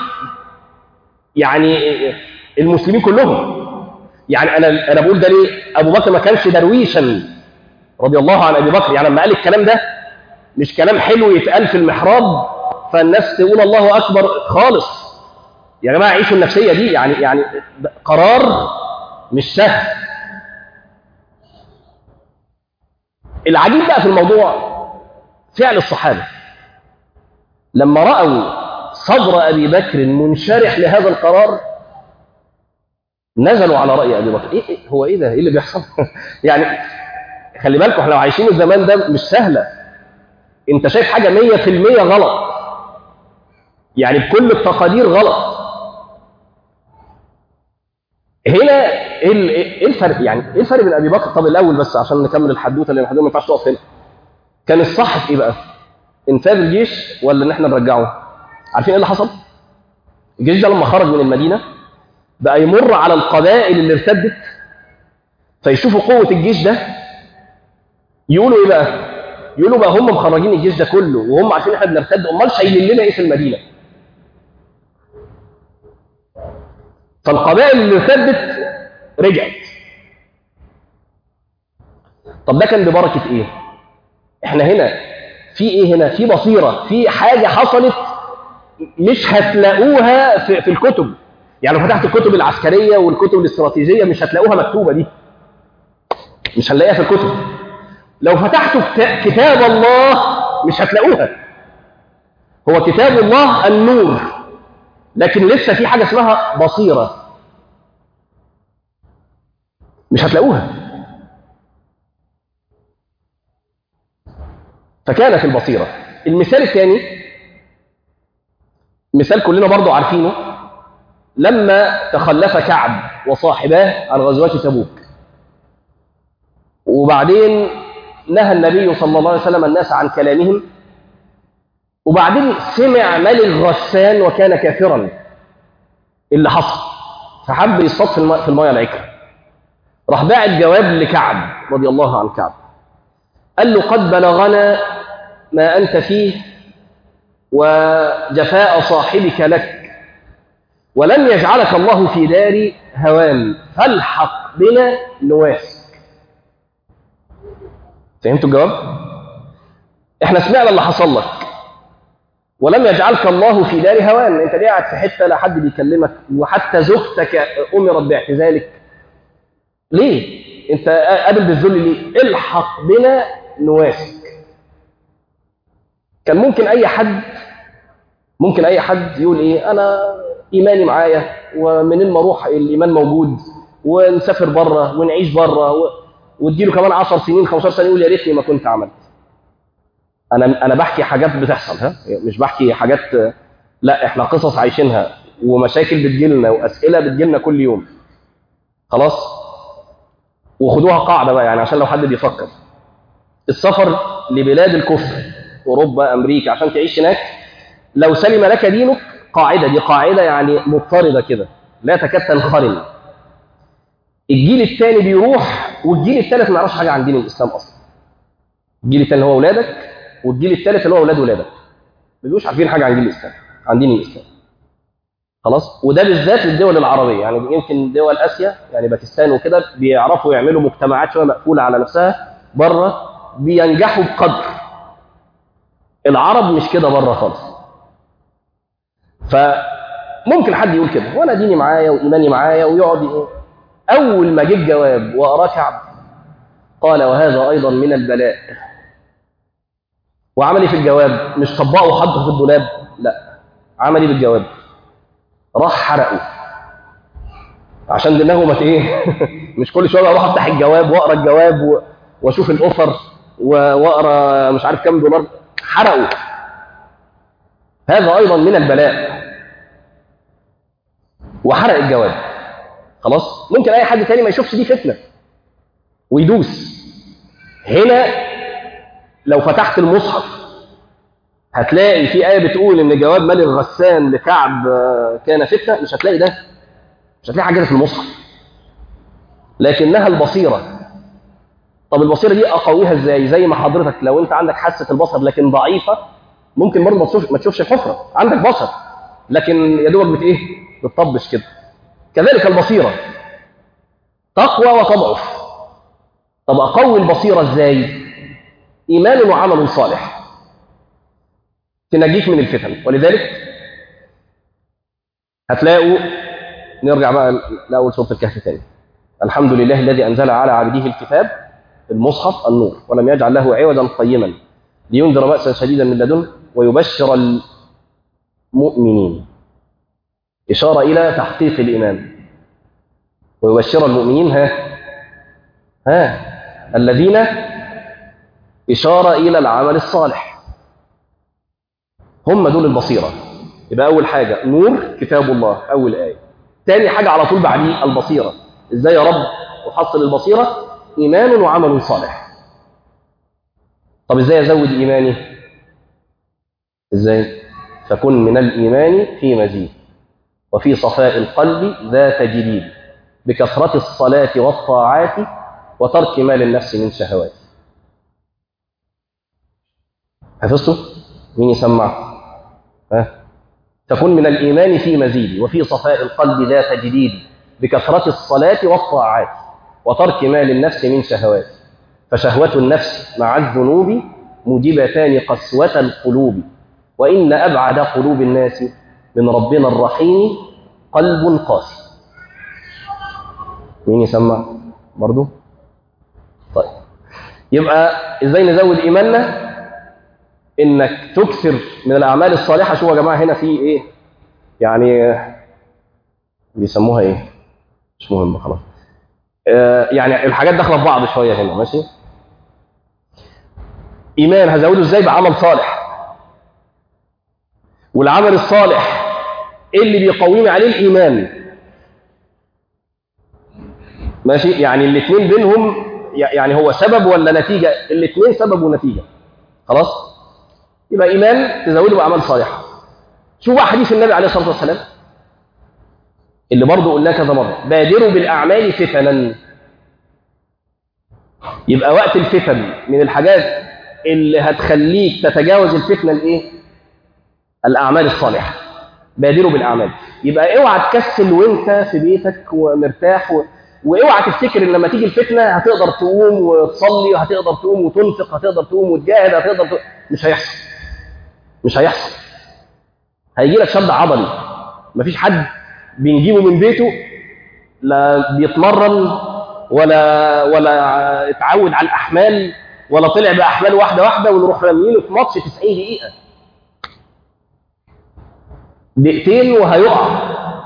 يعني المسلمين كلهم. يعني انا انا بقول ده ليه؟ ابو بكر ما كانش درويشا رضي الله عن ابي بكر. يعني لما قال الكلام ده مش كلام حلو يتقال في المحراب فالناس تقول الله اكبر خالص. يا جماعه عيشوا النفسيه دي. يعني يعني قرار مش سهل. العجيب بقى في الموضوع فعل الصحابه لما راوا صدر ابي بكر منشرح لهذا القرار نزلوا على راي ابي بكر. ايه, إيه هو ايه ده؟ ايه اللي بيحصل؟ يعني خلي بالكم، احنا لو عايشين الزمان ده مش سهله. انت شايف حاجه مية في المية غلط، يعني بكل التقادير غلط. هنا ايه الفرق؟ يعني ايه الفرق بين ابي بكر؟ طب الاول بس عشان نكمل الحدوته، لان الحدوته ما ينفعش تقف هنا. كان الصح في ايه بقى؟ انفاذ الجيش ولا ان احنا نرجعه؟ عارفين ايه اللي حصل؟ الجيش ده لما خرج من المدينه بقى يمر على القبائل اللي ارتدت، فيشوفوا قوه الجيش ده يقولوا ايه بقى؟ يقولوا بقى هم مخرجين الجيش ده كله وهم عارفين احنا بنرتد، امال شايلين لنا ايه في المدينه؟ فالقبائل اللي ارتدت رجعت. طب ده كان ببركة ايه؟ احنا هنا في ايه؟ هنا في بصيرة، في حاجة حصلت مش هتلاقوها في, في الكتب. يعني لو فتحت الكتب العسكرية والكتب الاستراتيجية مش هتلاقوها مكتوبة دي، مش هنلاقيها في الكتب. لو فتحتوا كتاب الله مش هتلاقوها. هو كتاب الله النور، لكن لسه في حاجة اسمها بصيرة مش هتلاقوها. فكانت البصيرة. المثال الثاني مثال كلنا برضو عارفينه، لما تخلف كعب وصاحباه عن غزوة تبوك، وبعدين نهى النبي صلى الله عليه وسلم الناس عن كلامهم، وبعدين سمع ملك غسان وكان كافرا اللي حصل، فحب يصطاد في الماء في الماء العكر. راح باعت جواب لكعب رضي الله عن كعب، قال له قد بلغنا ما أنت فيه وجفاء صاحبك لك، ولم يجعلك الله في دار هوان، فالحق بنا نواسك. فهمتوا الجواب؟ احنا سمعنا اللي حصل لك، ولم يجعلك الله في دار هوان، انت ليه قاعد في حته لا حد بيكلمك، وحتى زوجتك امرت باعتزالك، ليه؟ انت قابل بالذل ليه؟ الحق بنا نواسك. كان ممكن اي حد ممكن اي حد يقول ايه، انا ايماني معايا، ومنين ما اروح الايمان موجود، ونسافر بره ونعيش بره، و... واديله كمان عشر سنين خمستاشر سنه يقول يا ريتني ما كنت عملت. انا انا بحكي حاجات بتحصل، ها، مش بحكي حاجات، لا احنا قصص عايشينها ومشاكل بتجيلنا واسئله بتجيلنا كل يوم. خلاص، وخدوها قاعده بقى يعني عشان لو حد بيفكر. السفر لبلاد الكفر، اوروبا، امريكا، عشان تعيش هناك، لو سلم لك دينك، قاعده دي قاعده يعني مضطرده كده لا تكاد تنخرم. الجيل الثاني بيروح والجيل الثالث ما يعرفش حاجه عن دين الاسلام اصلا. الجيل الثاني اللي هو اولادك، والجيل الثالث اللي هو اولاد ولادك، ما بيبقوش عارفين حاجه عن دين الاسلام، عن دين الاسلام. خلاص، وده بالذات للدول العربيه، يعني يمكن دول اسيا يعني باكستان وكده بيعرفوا يعملوا مجتمعات شويه مقفوله على نفسها بره، بينجحوا بقدر. العرب مش كده بره خالص. فممكن حد يقول كده، وانا ديني معايا وايماني معايا، ويقعد ايه. اول ما جه الجواب وقراه كعب قال وهذا ايضا من البلاء. وعمل ايه في الجواب؟ مش طبقه وحطه في الدولاب، لا، عمل ايه بالجواب؟ راح حرقه عشان دماغه ما ايه مش كل شويه اروح افتح الجواب واقرا الجواب واشوف الاوفر واقرا مش عارف كام دولار. حرقه. هذا ايضا من البلاء. وحرق الجواب. خلاص، ممكن اي حد تاني ما يشوفش دي فتنه ويدوس. هنا لو فتحت المصحف هتلاقي في آية بتقول إن جواب ملك غسان لكعب كان فتنة، مش هتلاقي ده، مش هتلاقي حاجة في المصحف، لكنها البصيرة. طب البصيرة دي أقويها إزاي؟ زي ما حضرتك لو أنت عندك حاسة البصر لكن ضعيفة، ممكن برضه ما تشوفش ما تشوفش الحفرة، عندك بصر لكن يا دوبك بت إيه؟ بتطبش كده. كذلك البصيرة تقوى وتضعف. طب أقوي البصيرة إزاي؟ إيمان وعمل صالح تنجيك من الفتن. ولذلك هتلاقوا، نرجع بقى لأول سورة الكهف تاني. الحمد لله الذي أنزل على عبده الكتاب المصحف النور ولم يجعل له عوجا قيما لينذر بأسا شديدا من لدنه ويبشر المؤمنين. إشارة إلى تحقيق الإيمان. ويبشر المؤمنين ها ها الذين، إشارة إلى العمل الصالح، هم دول البصيرة. يبقى أول حاجة نور كتاب الله، أول آية. تاني حاجة على طول بعديه البصيرة. إزاي يا رب أحصل البصيرة؟ إيمان وعمل صالح. طب إزاي أزود إيماني؟ إزاي؟ فكن من الإيمان في مزيد وفي صفاء القلب ذات جديد بكثرة الصلاة والطاعات وترك ما للنفس من شهوات. حفظتوا؟ مين يسمع؟ ها؟ تكون من الإيمان في مزيد وفي صفاء القلب ذات جديد بكثرة الصلاة والطاعات وترك ما للنفس من شهوات، فشهوة النفس مع الذنوب موجبتان قسوة القلوب، وإن أبعد قلوب الناس من ربنا الرحيم قلب قاسي. مين يسمع برضو؟ طيب، يبقى إزاي نزود إيماننا؟ إنك تكثر من الأعمال الصالحة. شو يا جماعة هنا في إيه؟ يعني بيسموها إيه؟ مش مهم خلاص. آه يعني الحاجات داخلة في بعض شوية هنا، ماشي؟ إيمان هزوده إزاي؟ بعمل صالح. والعمل الصالح إيه اللي بيقوم عليه؟ الإيمان. ماشي؟ يعني الاثنين بينهم، يعني هو سبب ولا نتيجة؟ الاثنين سبب ونتيجة. خلاص؟ يبقى إيمان تزوده بأعمال صالحة. شوف بقى حديث النبي عليه الصلاة والسلام اللي برضه قلناه كذا مرة: بادروا بالأعمال فتنا. يبقى وقت الفتن من الحاجات اللي هتخليك تتجاوز الفتنة الإيه؟ الأعمال الصالحة. بادروا بالأعمال. يبقى اوعى تكسل وانت في بيتك ومرتاح و... واوعى تفتكر ان لما تيجي الفتنة هتقدر تقوم وتصلي وهتقدر تقوم وتنفق، هتقدر تقوم وتجاهد، هتقدر تقوم. مش هيحصل. مش هيحصل. هيجي لك شد عضلي. مفيش حد بنجيبه من بيته لا بيتمرن ولا ولا اتعود على الأحمال ولا طلع بأحمال واحدة واحدة ونروح رامينه في ماتش تسعين دقيقة. دقيقتين وهيقع.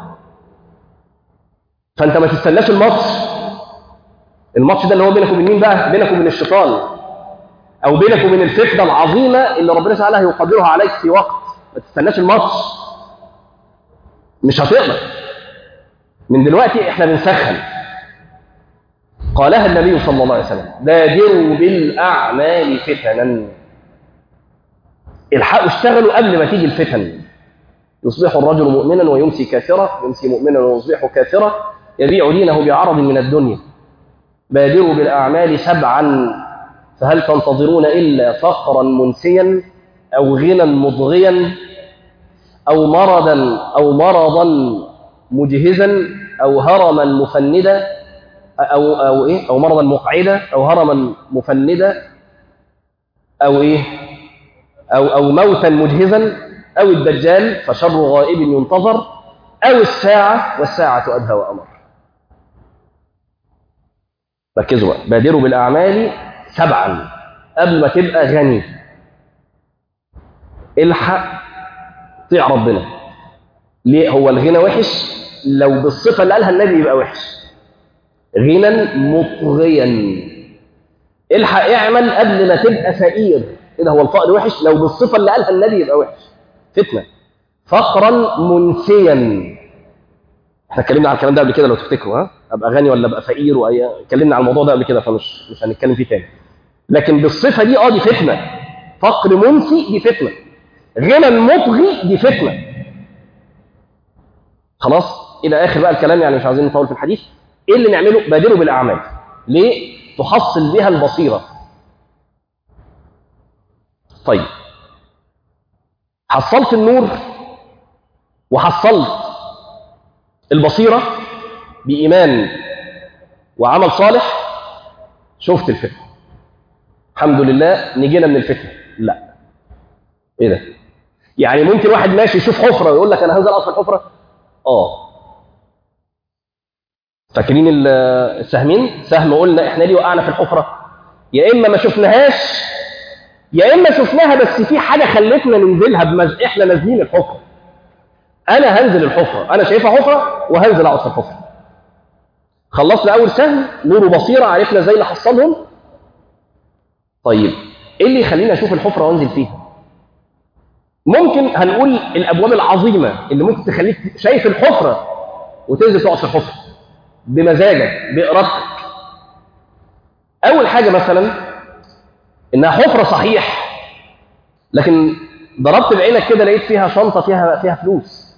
فأنت ما تستناش الماتش. الماتش ده اللي هو بينك وبين مين بقى؟ بينك وبين الشيطان، أو بينك وبين الفتنة العظيمة اللي ربنا تعالى هيقدرها عليك في وقت. ما تستناش الماتش. مش هتقدر. من دلوقتي احنا بنسخن. قالها النبي صلى الله عليه وسلم: بادروا بالأعمال فتنا. الحقوا اشتغلوا قبل ما تيجي الفتن. يصبح الرجل مؤمنا ويمسي كافرا، يمسي مؤمنا ويصبح كافرا، يبيع دينه بعرض من الدنيا. بادروا بالأعمال سبعا، فهل تنتظرون إلا فقرا منسيا أو غنى مضغيا أو مرضا أو مرضا مجهزا أو هرما مفندا أو أو إيه أو مرضا مقعدا أو هرما مفندا أو إيه أو أو موتا مجهزا أو الدجال فشر غائب ينتظر أو الساعة والساعة أدهى وأمر. ركزوا بقى. بادروا بالأعمال سبعا قبل ما تبقى غني. الحق طيع ربنا. ليه؟ هو الغنى وحش لو بالصفة اللي قالها النبي يبقى وحش. غنى مطغيا. الحق اعمل قبل ما تبقى فقير. كده هو الفقر وحش لو بالصفة اللي قالها النبي يبقى وحش. فتنة. فقرا منسيا. احنا اتكلمنا على الكلام ده قبل كده لو تفتكروا، ها؟ ابقى غني ولا ابقى فقير، واي اتكلمنا على الموضوع ده قبل كده فمش مش هنتكلم فيه تاني. لكن بالصفة دي اه دي فتنة. فقر منسي دي فتنة. غنى مطغي دي فتنة. خلاص؟ إلى آخر بقى الكلام، يعني مش عايزين نطول في الحديث. إيه اللي نعمله؟ بادروا بالأعمال. ليه؟ تحصل بها البصيرة. طيب، حصلت النور وحصلت البصيرة بإيمان وعمل صالح، شفت الفتنة. الحمد لله نجينا من الفتنة. لا. إيه ده؟ يعني ممكن واحد ماشي يشوف حفرة ويقول لك أنا هنزل أقف في الحفرة؟ آه. فاكرين السهمين؟ سهم قلنا إحنا ليه وقعنا في الحفرة؟ يا إما ما شفناهاش يا إما شفناها بس في حاجة خلتنا ننزلها بمز... إحنا نازلين الحفرة. أنا هنزل الحفرة، أنا شايفها حفرة وهنزل أقعد في الحفرة. خلصنا أول سهم، نور وبصيرة، عرفنا إزاي نحصلهم. طيب، إيه اللي يخليني أشوف الحفرة وأنزل فيها؟ ممكن هنقول الأبواب العظيمة اللي ممكن تخليك شايف الحفرة وتنزل تقعد في الحفرة بمزاجك بإرادتك. أول حاجة مثلا إنها حفرة صحيح، لكن ضربت بعينك كده لقيت فيها شنطة فيها فيها فلوس.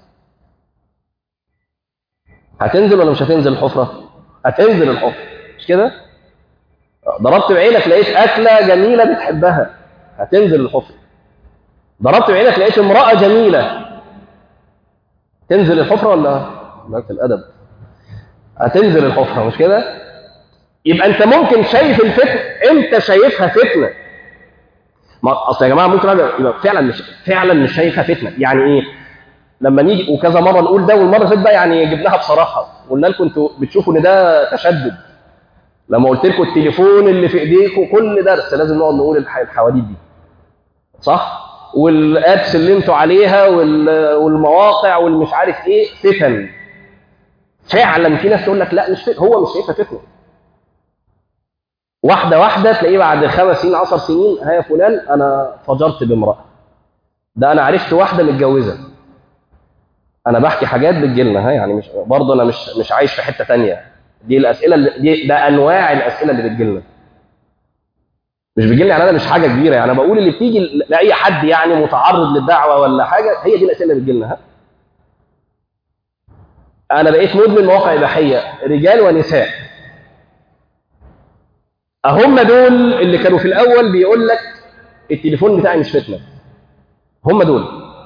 هتنزل ولا مش هتنزل الحفرة؟ هتنزل الحفرة، مش كده؟ ضربت بعينك لقيت أكلة جميلة بتحبها، هتنزل الحفرة. ضربت بعينك لقيت امرأة جميلة، تنزل الحفرة ولا بقى الأدب؟ هتنزل الحفرة مش كده؟ يبقى أنت ممكن شايف الفتنة، أنت شايفها فتنة. ما أصل يا جماعة ممكن يبقى فعلا مش فعلا مش شايفها فتنة. يعني إيه؟ لما نيجي وكذا مرة نقول ده، والمرة اللي فاتت بقى يعني جبناها بصراحة، قلنا لكم أنتوا بتشوفوا إن ده تشدد. لما قلت لكم التليفون اللي في إيديكم كل درس لازم نقعد نقول الحواديت دي، صح؟ والابس اللي انتوا عليها والمواقع والمش عارف ايه فتن. فعلا في ناس تقول لك لا مش فتن، هو مش شايفها فتنه. واحده واحده تلاقيه بعد خمس سنين عشر سنين، ها يا فلان انا فجرت بامراه، ده انا عرفت واحده متجوزه. انا بحكي حاجات بتجيلنا، ها يعني مش برضه انا مش مش عايش في حته ثانيه. دي الاسئله اللي دي ده انواع الاسئله اللي بتجيلنا. مش بيجي لي يعني انا مش حاجه كبيره، يعني انا بقول اللي بتيجي لاي حد يعني متعرض للدعوه ولا حاجه، هي دي الاسئله اللي بتجي لنا. ها انا بقيت مدمن مواقع اباحيه، رجال ونساء. هم دول اللي كانوا في الاول بيقول لك التليفون بتاعي مش فتنه. هم دول.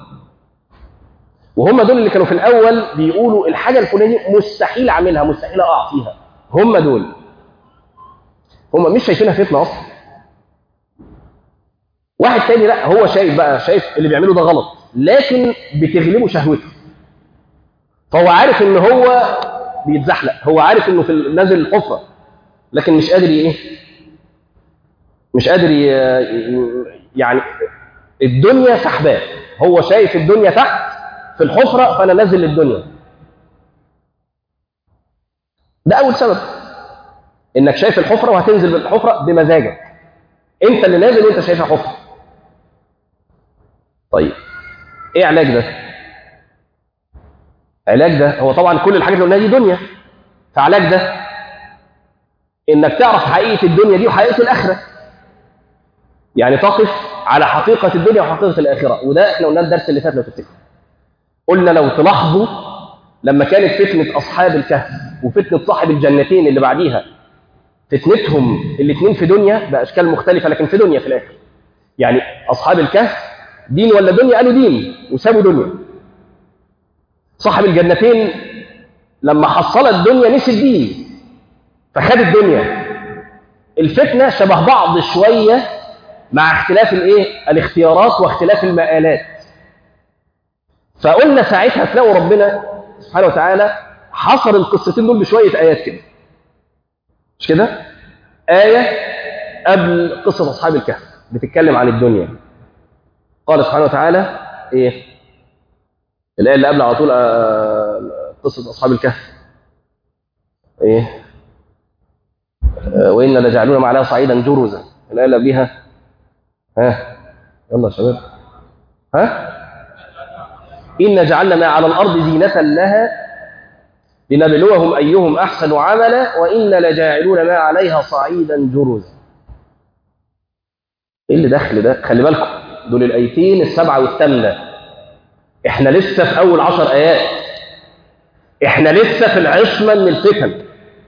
وهم دول اللي كانوا في الاول بيقولوا الحاجه الفلانيه مستحيل اعملها، مستحيل اقع فيها. هم دول. هم مش شايفينها فتنه اصلا. واحد تاني لا، هو شايف بقى، شايف اللي بيعمله ده غلط، لكن بتغلبه شهوته. فهو عارف ان هو بيتزحلق، هو عارف انه في نازل الحفره، لكن مش قادر ايه، مش قادر يعني الدنيا سحباه. هو شايف الدنيا تحت في الحفره، فانا نازل للدنيا. ده اول سبب، انك شايف الحفره وهتنزل بالحفره بمزاجك، انت اللي نازل وانت شايفها حفره. طيب ايه علاج ده؟ علاج ده هو طبعا كل الحاجات اللي قلناها دي دنيا. فعلاج ده انك تعرف حقيقه الدنيا دي وحقيقه الاخره، يعني تقف على حقيقه الدنيا وحقيقه الاخره. وده احنا قلنا الدرس اللي فات لو تفتكروا، قلنا لو تلاحظوا لما كانت فتنه اصحاب الكهف وفتنه صاحب الجنتين اللي بعديها، فتنتهم الاثنين في دنيا باشكال مختلفه، لكن في دنيا في الاخر. يعني اصحاب الكهف دين ولا دنيا؟ قالوا دين وسابوا دنيا. صاحب الجنتين لما حصل الدنيا نسي الدين فخد الدنيا. الفتنه شبه بعض شويه مع اختلاف الايه؟ الاختيارات واختلاف المآلات. فقلنا ساعتها تلاقوا ربنا سبحانه وتعالى حصر القصتين دول بشويه ايات كده، مش كده؟ آية قبل قصة أصحاب الكهف بتتكلم عن الدنيا، قال سبحانه وتعالى إيه؟ الآية اللي قبل على طول قصة أصحاب الكهف إيه؟ وإن لجعلون ما عليها صعيدا جرزا. الآية اللي قبلها ها؟ يلا يا شباب ها؟ إن جعلنا ما على الأرض زينة لها لنبلوهم أيهم أحسن عملا وإن لجاعلون ما عليها صعيدا جرزا. إيه اللي دخل ده؟ خلي بالكم دول الآيتين السبعة والثامنة، إحنا لسه في أول عشر آيات، إحنا لسه في العصمة من الفتن.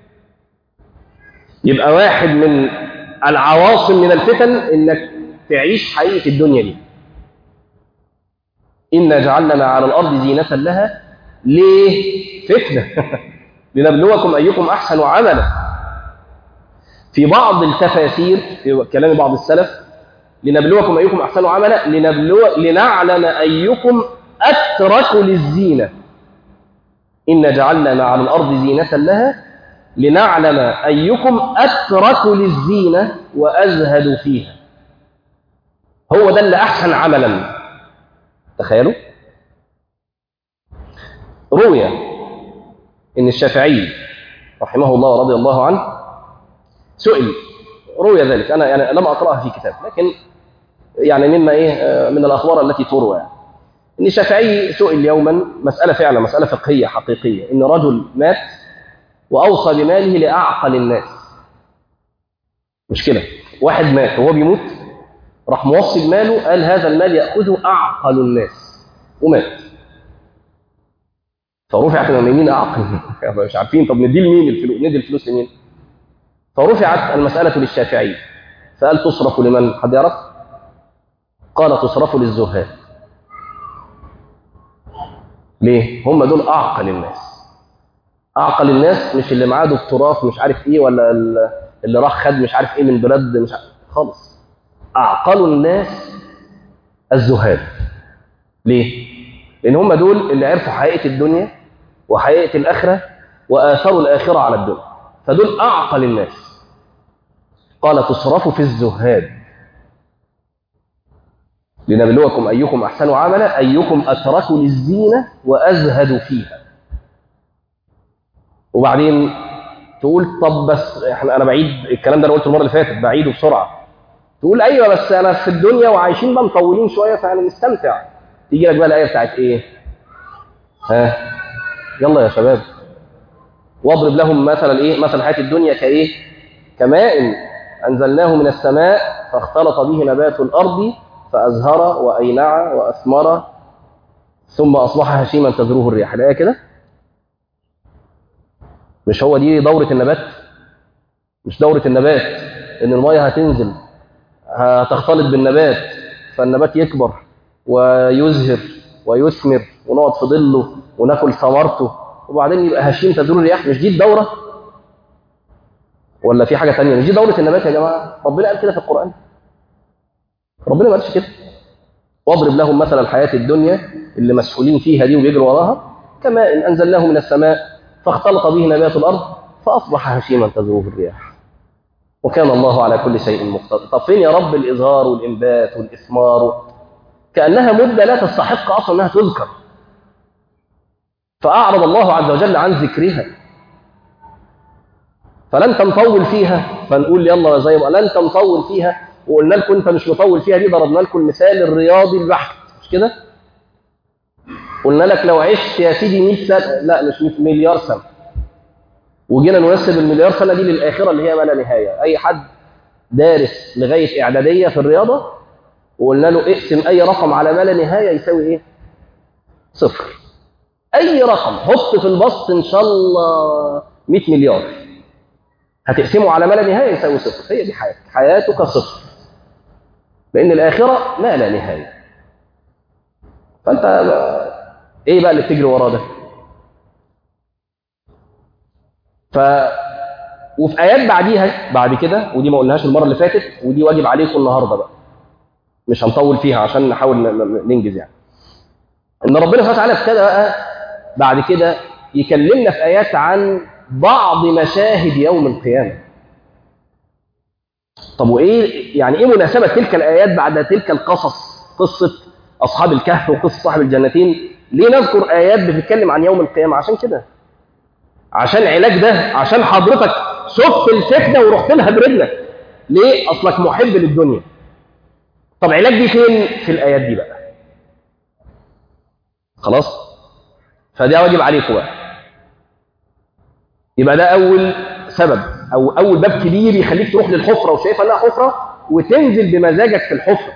يبقى واحد من العواصم من الفتن إنك تعيش حقيقة الدنيا دي. إنا جعلنا ما على الأرض زينة لها، ليه؟ فتنة لنبلوكم أيكم أحسن عملا. في بعض التفاسير في كلام بعض السلف لنبلوكم أيكم أحسن عملا لنبلو لنعلم أيكم أترك للزينة. إن جعلنا ما على الأرض زينة لها لنعلم أيكم أترك للزينة وأزهد فيها. هو ده اللي أحسن عملا. تخيلوا. روي إن الشافعي رحمه الله ورضي الله عنه سئل، روي ذلك، أنا يعني لم أقرأها في كتاب، لكن يعني مما إيه من الأخبار التي تروى يعني. إن الشافعي سئل يوما مسألة فعلا مسألة فقهية حقيقية، إن رجل مات وأوصى بماله لأعقل الناس. مشكلة، واحد مات وهو بيموت راح موصي بماله، قال هذا المال يأخذه أعقل الناس، ومات. فرفعت مين أعقل؟ مش عارفين، طب ندي لمين الفلوس؟ ندي الفلوس لمين؟ فرفعت المسألة للشافعي، فقال تصرف لمن؟ حد يعرف؟ قال تصرف للزهاد. ليه؟ هم دول أعقل الناس. أعقل الناس مش اللي معاه دكتوراه مش عارف إيه، ولا اللي راح خد مش عارف إيه من بلاد مش عارف خالص. أعقل الناس الزهاد. ليه؟ لأن هم دول اللي عرفوا حقيقة الدنيا وحقيقة الآخرة وآثروا الآخرة على الدنيا، فدول أعقل الناس. قال تصرفوا في الزهاد لنبلوكم أيكم أحسن عملا أيكم أترك للزينة وأزهد فيها. وبعدين تقول طب بس احنا انا بعيد الكلام ده، انا قلته المره اللي فاتت بعيده بسرعه. تقول ايوه بس انا في الدنيا وعايشين بقى مطولين شويه فانا نستمتع. تيجي لك بقى الايه بتاعت ايه؟ ها يلا يا شباب، واضرب لهم مثلا ايه؟ مثل حياه الدنيا كايه؟ كماء انزلناه من السماء فاختلط به نبات الارض فازهر واينع واثمر ثم اصبح هشيما تذروه الرياح. الايه كده؟ مش هو دي دورة النبات؟ مش دورة النبات إن المية هتنزل هتختلط بالنبات فالنبات يكبر ويزهر ويثمر ونقعد في ظله وناكل ثمرته وبعدين يبقى هشيم تدور الرياح؟ مش دي الدورة؟ ولا في حاجة تانية؟ مش دي دورة النبات يا جماعة؟ ربنا قال كده في القرآن؟ ربنا ما قالش كده. واضرب لهم مثل الحياة الدنيا اللي مسؤولين فيها دي وبيجروا وراها كما إن أنزلناه من السماء فاختلط به نبات الأرض فأصبح هشيما تذروه الرياح وكان الله على كل شيء مقتدر. طب فين يا رب الإزهار والإنبات والإثمار؟ كأنها مدة لا تستحق أصلا أنها تذكر، فأعرض الله عز وجل عن ذكرها. فلن تنطول فيها فنقول يلا زي ما لن تنطول فيها، وقلنا لكم أنت مش مطول فيها دي ضربنا لكم المثال الرياضي البحت مش كده؟ قلنا لك لو عشت يا سيدي مئة سنة، لا مش مئة مليار سنة، وجينا ننسب المليار سنة دي للآخرة اللي هي ما لا نهاية. أي حد دارس لغاية إعدادية في الرياضة وقلنا له اقسم أي رقم على ما لا نهاية يساوي إيه؟ صفر. أي رقم حط في البسط إن شاء الله مئة مليار هتقسمه على ما لا نهاية يساوي صفر. هي دي حياتك، حياتك صفر، لأن الآخرة ما لا نهاية. فأنت إيه بقى اللي بتجري وراه ده؟ ف وفي آيات بعديها بعد كده، ودي ما قلناهاش المرة اللي فاتت ودي واجب عليكم النهاردة بقى، مش هنطول فيها عشان نحاول ننجز يعني. إن ربنا سبحانه وتعالى ابتدى بقى بعد كده يكلمنا في آيات عن بعض مشاهد يوم القيامة. طب وإيه يعني إيه مناسبة تلك الآيات بعد تلك القصص؟ قصة أصحاب الكهف وقصة صاحب الجنتين، ليه نذكر آيات بتتكلم عن يوم القيامة؟ عشان كده، عشان علاج ده، عشان حضرتك شفت الفتنة ورحت لها برجلك. ليه؟ أصلك محب للدنيا. طب علاج دي فين؟ في الآيات دي بقى. خلاص؟ فده واجب عليكم بقى. يبقى ده أول سبب أو أول باب كبير يخليك تروح للحفرة وشايفها إنها حفرة وتنزل بمزاجك في الحفرة.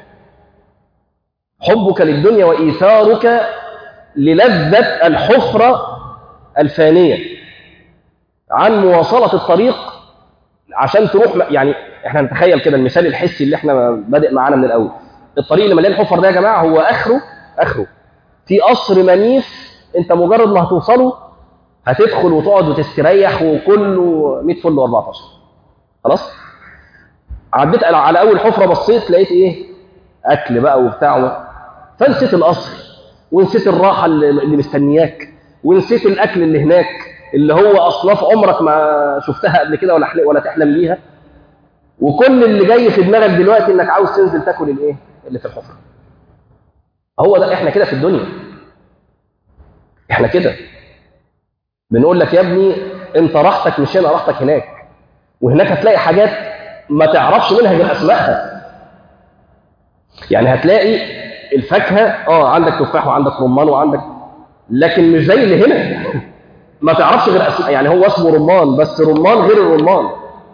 حبك للدنيا وإيثارك للذة الحفرة الفانية عن مواصلة الطريق عشان تروح. يعني احنا نتخيل كده المثال الحسي اللي احنا بادئ معانا من الأول. الطريق اللي مليان حفر ده يا جماعة هو آخره آخره في قصر منيف، انت مجرد ما هتوصله هتدخل وتقعد وتستريح وكله مية فل واربعتاشر. خلاص؟ عديت على أول حفرة بصيت لقيت إيه؟ أكل بقى وبتاع، فنسيت القصر ونسيت الراحة اللي مستنياك ونسيت الأكل اللي هناك اللي هو أصناف عمرك ما شفتها قبل كده ولا ولا تحلم بيها، وكل اللي جاي في دماغك دلوقتي إنك عاوز تنزل تاكل الإيه؟ اللي في الحفرة. هو ده إحنا كده في الدنيا. إحنا كده بنقول لك يا ابني أنت راحتك مش هنا، راحتك هناك، وهناك هتلاقي حاجات ما تعرفش منها غير أسمائها. يعني هتلاقي الفاكهة اه عندك تفاح وعندك رمان وعندك، لكن مش زي اللي هنا ما تعرفش غير اسماء. يعني هو اسمه رمان بس رمان غير الرمان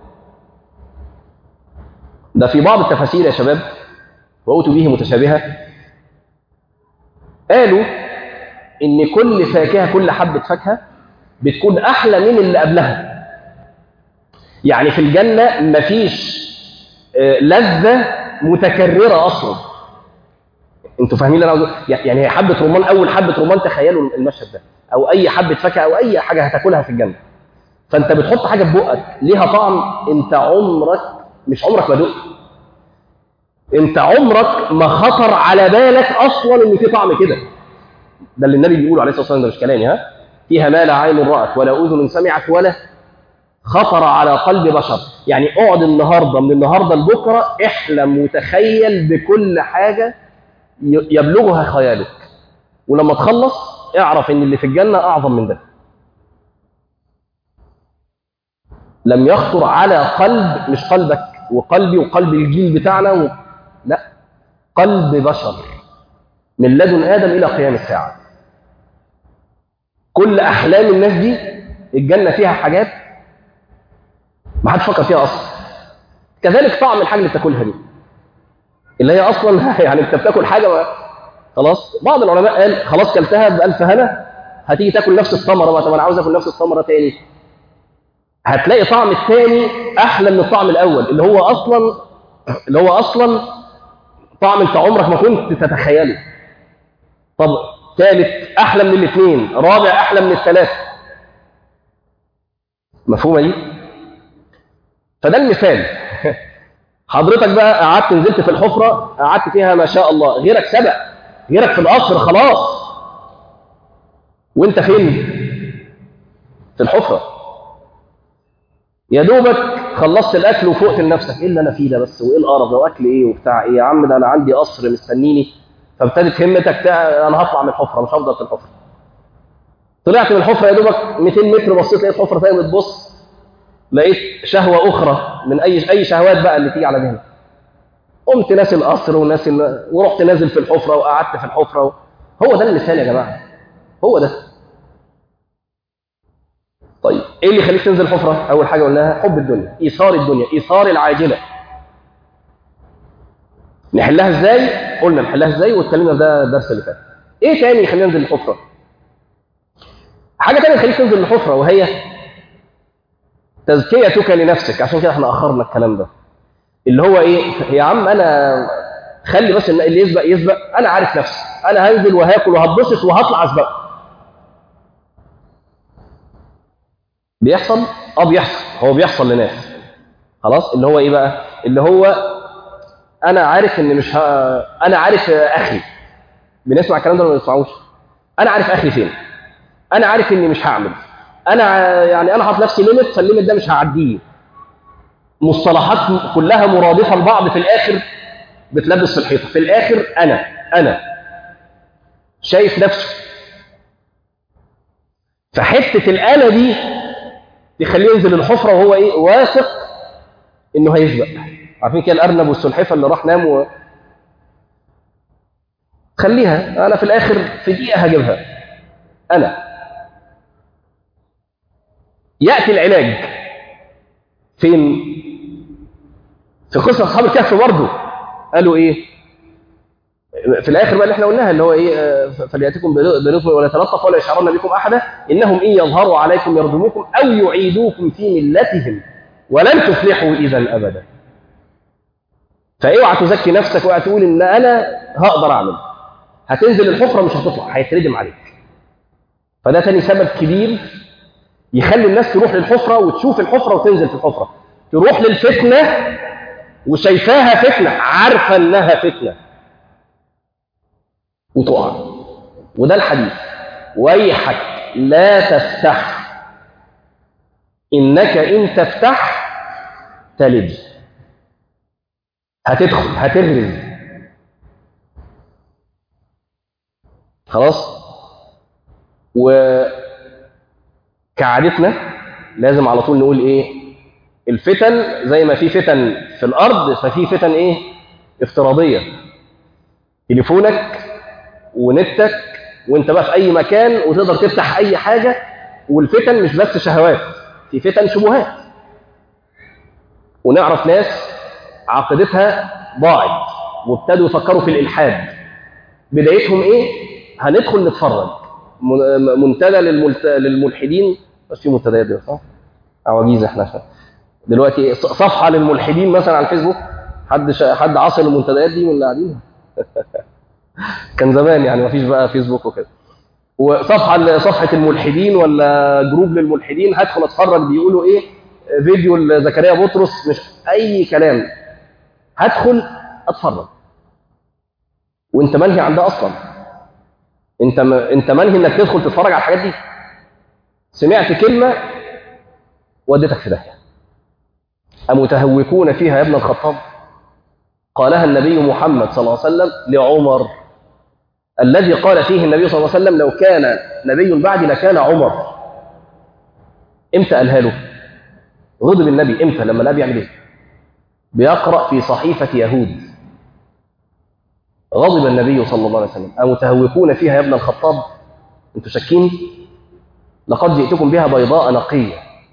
ده. في بعض التفاسير يا شباب وأوتوا به متشابهة قالوا ان كل فاكهة كل حبة فاكهة بتكون احلى من اللي قبلها. يعني في الجنة مفيش لذة متكررة اصلا. انتوا فاهمين اللي انا عاوزه؟ يعني هي حبه رمان، اول حبه رمان تخيلوا المشهد ده، او اي حبه فاكهه او اي حاجه هتاكلها في الجنه. فانت بتحط حاجه في بقك ليها طعم انت عمرك مش عمرك ما دقت. انت عمرك ما خطر على بالك اصلا ان في طعم كده. ده اللي النبي بيقوله عليه الصلاه والسلام، ده مش كلامي، ها؟ فيها ما لا عين رأت ولا اذن سمعت ولا خطر على قلب بشر. يعني اقعد النهارده، من النهارده لبكره احلم وتخيل بكل حاجه يبلغها خيالك، ولما تخلص اعرف ان اللي في الجنه اعظم من ده. لم يخطر على قلب، مش قلبك وقلبي وقلب الجيل بتاعنا و... لا، قلب بشر من لدن ادم الى قيام الساعه. كل احلام الناس دي الجنه فيها حاجات ما حدش فكر فيها اصلا. كذلك طعم الحاجه اللي بتاكلها دي، اللي هي اصلا يعني انت بتاكل حاجه ما خلاص. بعض العلماء قال خلاص كلتها بألف هنا، هتيجي تاكل نفس الثمره بقى، طب انا عاوز اكل نفس الثمره تاني، هتلاقي طعم الثاني احلى من الطعم الاول، اللي هو اصلا اللي هو اصلا طعم انت عمرك ما كنت تتخيله. طب ثالث احلى من الاثنين، رابع احلى من الثلاثه. مفهومه دي؟ فده المثال. حضرتك بقى قعدت نزلت في الحفره، قعدت فيها ما شاء الله، غيرك سبق، غيرك في القصر خلاص، وانت فين؟ في الحفره. يا دوبك خلصت الاكل وفقت لنفسك، ايه اللي انا فيه ده بس، وايه القرف ده، واكل ايه وبتاع ايه يا عم، ده انا عندي قصر مستنيني. فابتدت همتك تع... انا هطلع من الحفره، مش هفضل في الحفره. طلعت من الحفره يا دوبك مئتين متر، بصيت لقيت حفره ثانيه، بتبص لقيت شهوه اخرى من اي اي شهوات بقى اللي تيجي على ذهنك. قمت ناسي القصر وناسي ال... ورحت نازل في الحفره وقعدت في الحفره و... هو ده المثال يا جماعه، هو ده. طيب ايه اللي يخليك تنزل الحفره؟ اول حاجه قلناها حب الدنيا، ايثار الدنيا، ايثار العاجله. نحلها ازاي؟ قلنا نحلها ازاي واتكلمنا ده الدرس اللي فات. ايه تاني يخلينا ننزل الحفره؟ حاجه تانية تخليك تنزل الحفره، وهي تزكيتك لنفسك. عشان كده احنا اخرنا الكلام ده، اللي هو ايه يا عم، انا خلي بس ان اللي يسبق يسبق، انا عارف نفسي، انا هنزل وهاكل وهتبسط وهطلع اسبق. بيحصل؟ اه بيحصل، هو بيحصل لناس خلاص. اللي هو ايه بقى؟ اللي هو انا عارف ان مش ه... انا عارف اخري. بنسمع الكلام ده ولا ما بنسمعوش؟ انا عارف اخري فين، انا عارف اني مش هعمل، انا يعني انا حاطط نفسي ليميت، فالليميت ده مش هعديه. مصطلحات كلها مرادفه لبعض، في الاخر بتلبس في الحيطه. في الاخر انا انا شايف نفسه. فحته الانا دي تخليه ينزل الحفره وهو ايه؟ واثق انه هيسبق. عارفين كده الارنب والسلحفاه اللي راح نام و... خليها، انا في الاخر في دقيقه هجيبها. انا ياتي العلاج فين؟ في قصه اصحاب الكهف برضه قالوا ايه في الاخر بقى اللي احنا قلناها، اللي هو ايه؟ فلياتكم برزق ولا يتلطف ولا يشعرن بكم احدا انهم ان يظهروا عليكم يرجموكم او يعيدوكم في ملتهم ولن تفلحوا اذا ابدا. فاوعى تزكي نفسك، واوعى تقول ان انا هقدر اعمل. هتنزل الحفره مش هتطلع، هيتردم عليك. فده تاني سبب كبير يخلي الناس تروح للحفره وتشوف الحفره وتنزل في الحفره. تروح للفتنه وشايفاها فتنه، عارفه انها فتنه، وتقع. وده الحديث: ويحك لا تفتح، انك ان تفتح تلج. هتدخل هتغرز خلاص. وكعادتنا لازم على طول نقول ايه؟ الفتن زي ما في فتن في الارض، ففي فتن ايه؟ افتراضيه. تليفونك ونتك وانت بقى في اي مكان وتقدر تفتح اي حاجه. والفتن مش بس شهوات، في فتن شبهات. ونعرف ناس عقيدتها ضاعت وابتدوا يفكروا في الالحاد. بدايتهم ايه؟ هندخل نتفرج منتدى للملحدين. بس في منتديات دي صح؟ عواجيز احنا دلوقتي. صفحه للملحدين مثلا على الفيسبوك. حد شا... حد عاصر المنتديات دي من اللي قاعدين؟ كان زمان يعني مفيش بقى فيسبوك وكده. وصفحه صفحه الملحدين ولا جروب للملحدين، هدخل اتفرج بيقولوا ايه، فيديو لزكريا بطرس، مش اي كلام، هدخل اتفرج. وانت منهي عن ده اصلا، انت م... انت منهي انك تدخل تتفرج على الحاجات دي. سمعت كلمه وديتك في داهيه. أمتهوكون فيها يا ابن الخطاب؟ قالها النبي محمد صلى الله عليه وسلم لعمر، الذي قال فيه النبي صلى الله عليه وسلم لو كان نبي بعدي لكان عمر. امتى قالها له؟ غضب النبي امتى؟ لما النبي يعمل ايه؟ بيقرأ في صحيفة يهود. غضب النبي صلى الله عليه وسلم. أمتهوكون فيها يا ابن الخطاب؟ انتوا شاكين؟ لقد جئتكم بها بيضاء نقية.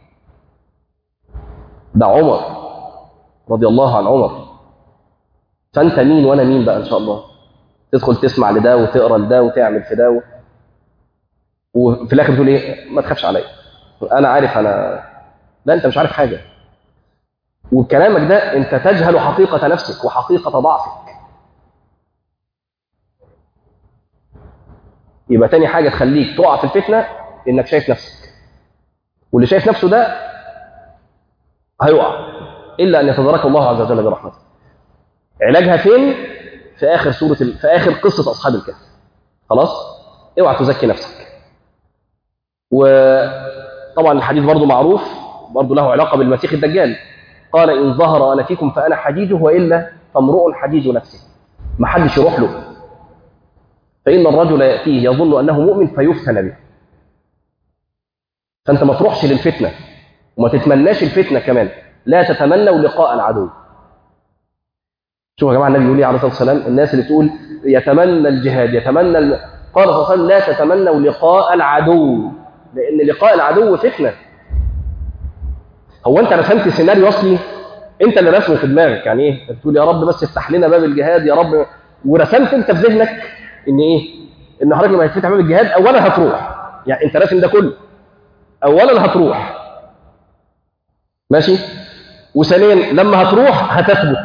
ده عمر رضي الله عن عمر. فانت مين وانا مين بقى ان شاء الله؟ تدخل تسمع لده وتقرا لده وتعمل في ده و... وفي الاخر بتقول ايه؟ ما تخافش عليا، انا عارف. انا لا، انت مش عارف حاجه. وبكلامك ده انت تجهل حقيقه نفسك وحقيقه ضعفك. يبقى تاني حاجه تخليك تقع في الفتنه انك شايف نفسك، واللي شايف نفسه ده هيقع الا ان يتداركه الله عز وجل برحمته. علاجها فين؟ في اخر سوره ال... في اخر قصه اصحاب الكهف. خلاص، اوعى تزكي نفسك. وطبعا الحديث برضه معروف، برضه له علاقه بالمسيح الدجال. قال ان ظهر انا فيكم فانا حجيجه والا فامرؤ حجيج نفسه. ما حدش يروح له، فان الرجل ياتيه يظن انه مؤمن فيفتن به. فانت ما تروحش للفتنه وما تتمناش الفتنه كمان. لا تتمنوا لقاء العدو. شوفوا يا جماعه النبي يقول لي عليه الصلاه والسلام، الناس اللي تقول يتمنى الجهاد يتمنى الم... قال صلى الله عليه وسلم لا تتمنوا لقاء العدو، لان لقاء العدو فتنه. هو انت رسمت سيناريو اصلي، انت اللي رسمه في دماغك. يعني ايه؟ بتقول يا رب بس افتح لنا باب الجهاد يا رب، ورسمت انت في ذهنك ان ايه؟ ان حضرتك لما يتفتح باب الجهاد اولا هتروح. يعني انت راسم ده كله، اولا هتروح ماشي، وثانيا لما هتروح هتثبت.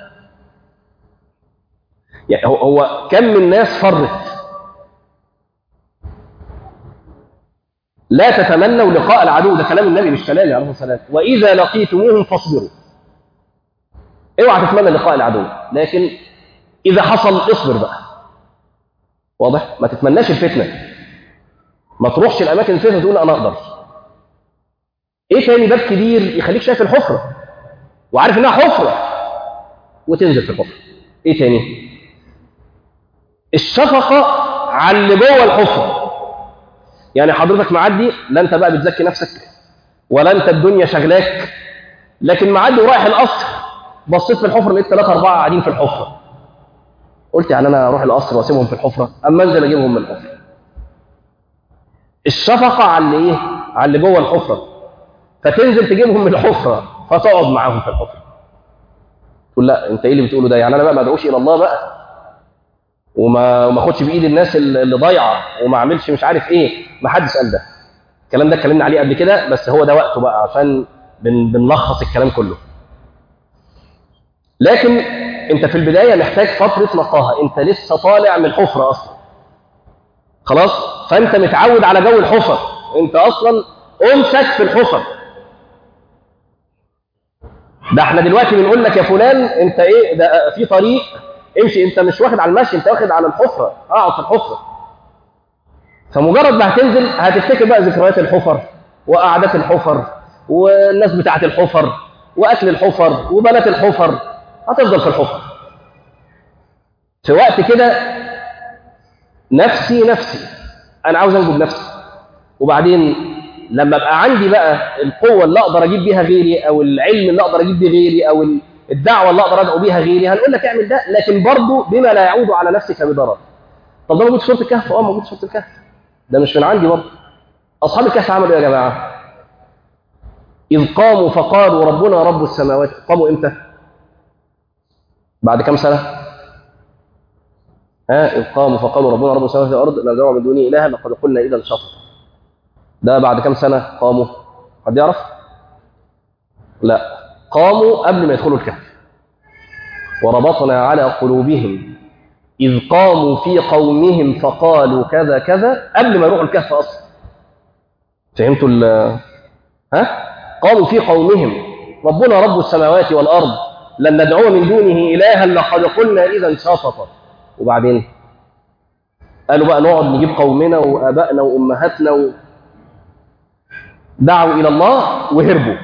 يعني هو, هو كم من ناس فرت. لا تتمنوا لقاء العدو، ده كلام النبي مش كلامي عليه الصلاه والسلام. واذا لقيتموهم فاصبروا. اوعى تتمنى لقاء العدو، لكن اذا حصل اصبر بقى. واضح؟ ما تتمناش الفتنه، ما تروحش الاماكن الفتنه تقول انا اقدر. ايه تاني باب كبير يخليك شايف الحفره وعارف انها حفره وتنزل في الحفره؟ ايه تاني؟ الشفقه على اللي جوه الحفره. يعني حضرتك معدي، لا انت بقى بتزكي نفسك ولا انت الدنيا شغلاك، لكن معدي ورايح القصر، بصيت في الحفره لقيت ثلاثه اربعه قاعدين في الحفره. قلت يعني انا اروح القصر واسيبهم في الحفره؟ اما انزل اجيبهم من الحفره. الشفقه على اللي ايه؟ على اللي جوه الحفره. فتنزل تجيبهم من الحفره فتقعد معاهم في الحفره. تقول لا انت ايه اللي بتقوله ده؟ يعني انا بقى ما ادعوش الى الله بقى وما ما اخدش بايد الناس اللي ضايعه وما اعملش مش عارف ايه؟ ما حدش قال ده. الكلام ده اتكلمنا عليه قبل كده، بس هو ده وقته بقى عشان بن بنلخص الكلام كله. لكن انت في البدايه محتاج فتره نقاهه، انت لسه طالع من الحفره اصلا. خلاص؟ فانت متعود على جو الحفر، انت اصلا انسك في الحفر. ده احنا دلوقتي بنقول لك يا فلان انت ايه ده، في طريق امشي، انت مش واخد على المشي، انت واخد على الحفره، اقعد في الحفره. فمجرد ما هتنزل هتفتكر بقى ذكريات الحفر وقعدات الحفر والناس بتاعه الحفر واكل الحفر وبنات الحفر، هتفضل في الحفر. في وقت كده نفسي نفسي انا عاوز انجو بنفسي، وبعدين لما ابقى عندي بقى القوه اللي اقدر اجيب بيها غيري، او العلم اللي اقدر اجيب بيه غيري، او الدعوه اللي اقدر ادعو بيها غيري، هنقول لك اعمل ده، لكن برضه بما لا يعود على نفسك بضرر. طب ده موجود في سوره الكهف؟ اه موجود في سوره الكهف، ده مش من عندي برضه. اصحاب الكهف عملوا ايه يا جماعه؟ اذ قاموا فقالوا ربنا رب السماوات. قاموا امتى؟ بعد كم سنه؟ ها، اذ قاموا فقالوا ربنا رب السماوات والارض لا ندعو من دونه الها لقد قلنا اذا شططا. ده بعد كم سنه قاموا؟ حد يعرف؟ لا، قاموا قبل ما يدخلوا الكهف. وربطنا على قلوبهم إذ قاموا في قومهم فقالوا كذا كذا، قبل ما يروحوا الكهف أصلا. فهمتوا ال ها؟ قالوا في قومهم ربنا رب السماوات والأرض لن ندعو من دونه إلها لقد قلنا إذا شططا. وبعدين قالوا بقى نقعد نجيب قومنا وآبائنا وأمهاتنا و... دعوا إلى الله وهربوا،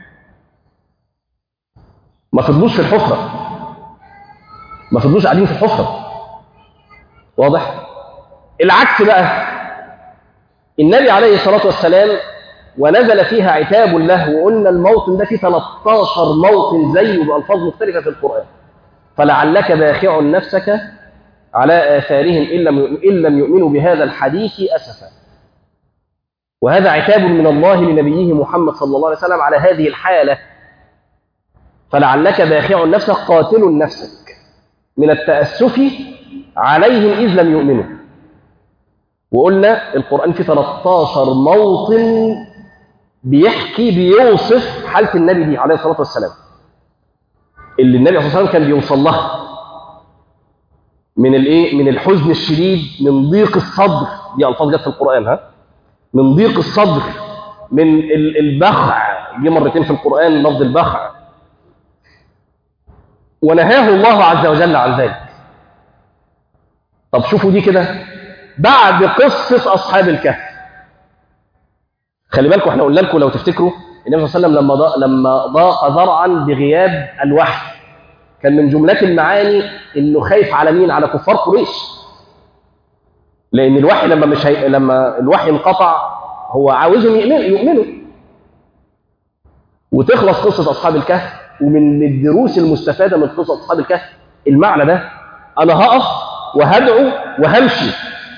ما فضلوش في الحفرة، ما فضلوش قاعدين في الحفرة. واضح؟ العكس بقى، النبي عليه الصلاة والسلام ونزل فيها عتاب له، وقلنا الموطن ده فيه ثلاثة عشر موطن زيه بألفاظ مختلفة في القرآن. فلعلك باخع نفسك على آثارهم إن لم إن لم يؤمنوا بهذا الحديث أسفا. وهذا عتاب من الله لنبيه محمد صلى الله عليه وسلم على هذه الحالة. فلعلك باخع نفسك، قاتل نفسك من التأسف عليهم إذ لم يؤمنوا. وقلنا القرآن فيه ثلاثة عشر موطن بيحكي بيوصف حالة النبي دي عليه الصلاة والسلام، اللي النبي صلى الله عليه وسلم كان بيوصل لها من الايه؟ من الحزن الشديد، من ضيق الصدر، دي ألفاظ جت في القرآن، ها؟ من ضيق الصدر، من البخع، جه مرتين في القرآن لفظ البخع. ونهاه الله عز وجل عن ذلك. طب شوفوا دي كده بعد قصة أصحاب الكهف. خلي بالكم احنا قلنا لكم لو تفتكروا النبي صلى الله عليه وسلم لما ضاق لما ضاق ذرعا بغياب الوحي، كان من جملات المعاني انه خايف على مين؟ على كفار قريش. لان الوحي لما مش هي... لما الوحي انقطع هو عاوزهم يؤمنوا، وتخلص قصة أصحاب الكهف. ومن الدروس المستفادة من قصة أصحاب الكهف المعنى ده، أنا هقف وهدعو وهمشي.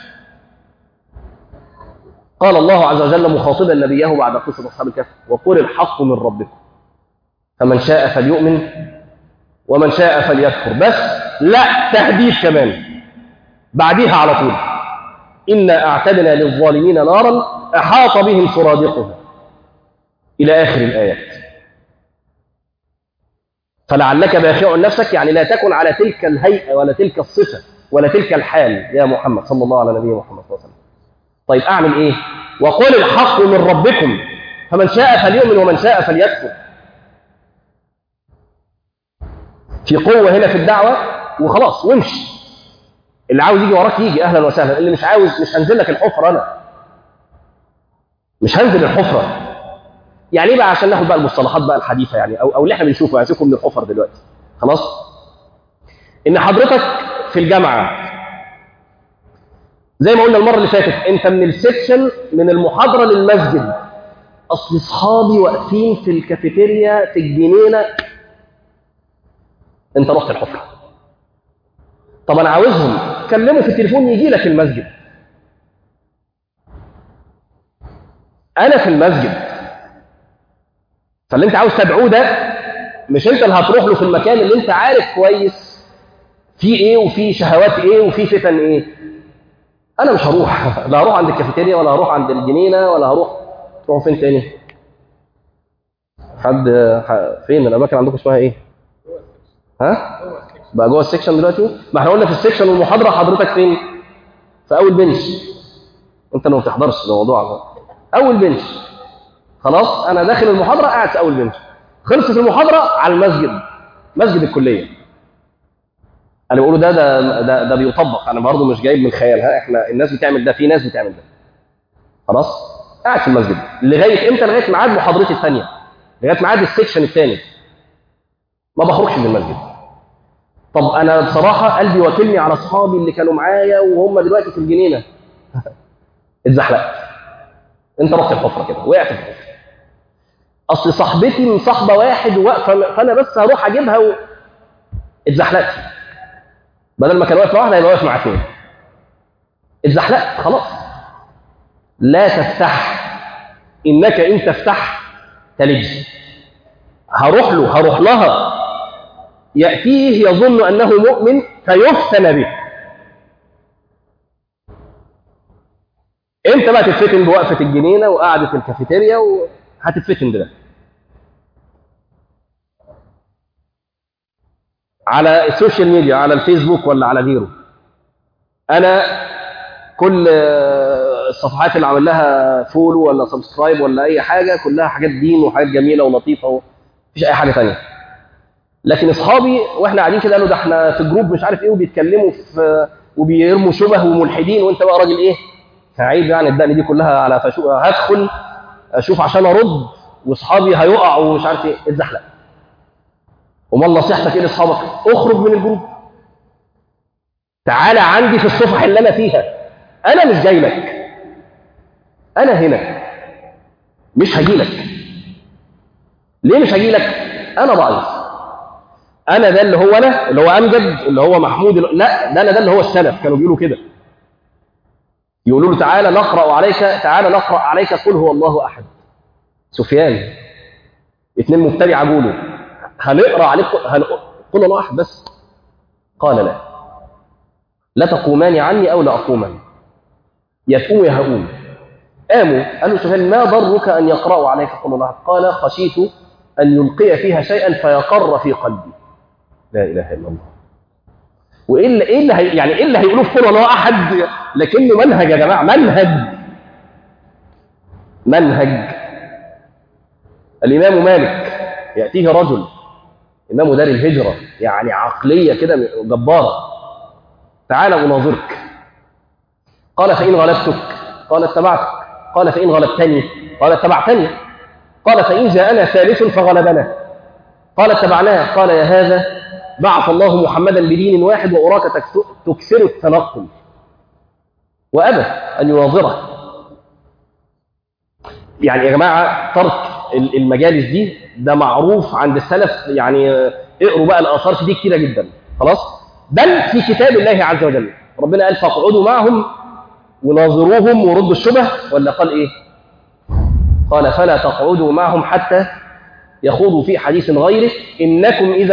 قال الله عز وجل مخاطبا نبيه بعد قصة أصحاب الكهف: وقل الحق من ربكم فمن شاء فليؤمن ومن شاء فليكفر. بس لا، تهديد كمان بعديها على طول: إنا أعتدنا للظالمين نارا أحاط بهم سرادقها، إلى آخر الآيات. فلعلك باخع نفسك، يعني لا تكن على تلك الهيئة ولا تلك الصفة ولا تلك الحال يا محمد صلى الله على نبينا محمد صلى الله عليه وسلم. طيب أعمل إيه؟ وقل الحق من ربكم فمن شاء فليؤمن ومن شاء فليكفر. في قوة هنا في الدعوة، وخلاص وامشي. اللي عاوز يجي وراك يجي، أهلا وسهلا. اللي مش عاوز، مش هنزل لك الحفرة، أنا مش هنزل الحفرة. يعني ايه بقى؟ عشان ناخد بقى المصطلحات بقى الحديثة، يعني او او اللي احنا بنشوفه، يعني سيبكم من الحفر دلوقتي خلاص. ان حضرتك في الجامعة زي ما قلنا المرة اللي فاتت، انت من السكشن، من المحاضرة للمسجد. اصل اصحابي واقفين في الكافيتيريا في الجنينة، انت رحت الحفرة. طب انا عاوزهم، كلمه في التليفون يجي لك المسجد. انا في المسجد، فاللي انت عاوز تدعوه ده مش انت اللي هتروح له في المكان اللي انت عارف كويس فيه ايه وفيه شهوات ايه وفيه فتن ايه. انا مش هروح، لا هروح عند الكافيتيريا ولا هروح عند الجنينه ولا هروح. تروحوا فين تاني؟ حد فين الاماكن عندكم اسمها ايه؟ ها؟ بقى جوه السكشن دلوقتي؟ ما احنا قلنا في السكشن والمحاضره حضرتك فين؟ في اول بنش. انت لو ما بتحضرش الموضوع اول بنش. خلاص انا داخل المحاضره قاعد في اول بنش. خلصت المحاضره على المسجد، مسجد الكليه. انا بقوله ده ده ده, ده بيطبق، انا برضه مش جايب من خيالها، احنا الناس بتعمل ده، في ناس بتعمل ده. خلاص قاعد في المسجد لغايه امتى؟ لغايه ميعاد محاضرتي الثانيه، لغايه ميعاد السكشن الثاني. ما بخرجش من المسجد. طب انا بصراحه قلبي واكلني على اصحابي اللي كانوا معايا وهم دلوقتي في الجنينه. اتزحلقت. انت رحت الحفره كده، وقعت في الحفره. اصل صاحبتي مصاحبه واحد واقفه، فانا بس هروح اجيبها و... اتزحلقت. بدل ما كان واقف مع واحد هيبقى واقف مع اثنين. اتزحلقت خلاص. لا تفتح، انك ان تفتح تلج. هروح له، هروح لها، ياتيه يظن انه مؤمن فيفتن به. انت بقى تتفتن بوقفه الجنينه وقعده الكافيتيريا، وهتتفتن ده على السوشيال ميديا، على الفيسبوك ولا على غيره. انا كل الصفحات اللي عامل لها فولو ولا سبسكرايب ولا اي حاجه كلها حاجات دين وحاجات جميله ولطيفه ومفيش اي حاجه ثانيه. لكن اصحابي واحنا قاعدين كده قالوا ده احنا في جروب مش عارف ايه وبيتكلموا في وبيرموا شبه وملحدين وانت بقى راجل ايه سعيد يعني الدقن دي كلها على فشو هدخل اشوف عشان ارد واصحابي هيقعوا ومش عارف ايه اتزحلق. امال نصيحتك ايه لاصحابك؟ اخرج من الجروب، تعالى عندي في الصفحه اللي انا فيها، انا مش جاي لك، انا هنا مش هجي لك. ليه مش هجي لك؟ انا ضعيف، انا ده اللي هو انا اللي هو امجد اللي هو محمود اللي... لا ده انا ده اللي هو السلف كانوا بيقولوا كده، يقولوا له تعالى نقرا عليك تعالى نقرا عليك قل هو الله احد. سفيان اثنين مبتدعه قالوا هنقرا عليك قل الله احد بس، قال لا لا تقومان عني او لا اقوما، يا تقوم يا هقوم. قاموا قالوا سفيان ما ضرك ان يقرأوا عليك قل الله احد؟ قال خشيت ان يلقي فيها شيئا فيقر في قلبي. لا اله الا الله. وايه اللي ايه اللي هي يعني ايه اللي هيقولوه في قل الله احد؟ لكنه منهج يا جماعه، منهج منهج. الامام مالك ياتيه رجل امام دار الهجره يعني عقليه كده جباره، تعال اناظرك. قال فان غلبتك؟ قال اتبعتك. قال فان غلبتني؟ قال اتبعتني. قال فان جاءنا ثالث فغلبنا؟ قال اتبعناه. قال يا هذا بعث الله محمدا بدين واحد واراك تكثر التنقل. وابى ان يناظره. يعني يا جماعه ترك المجالس دي ده معروف عند السلف، يعني اقروا بقى الاثار في دي كتيره جدا خلاص. بل في كتاب الله عز وجل ربنا قال فاقعدوا معهم وناظروهم وردوا الشبه، ولا قال ايه؟ قال فلا تقعدوا معهم حتى يخوضوا في حديث غيره انكم اذا.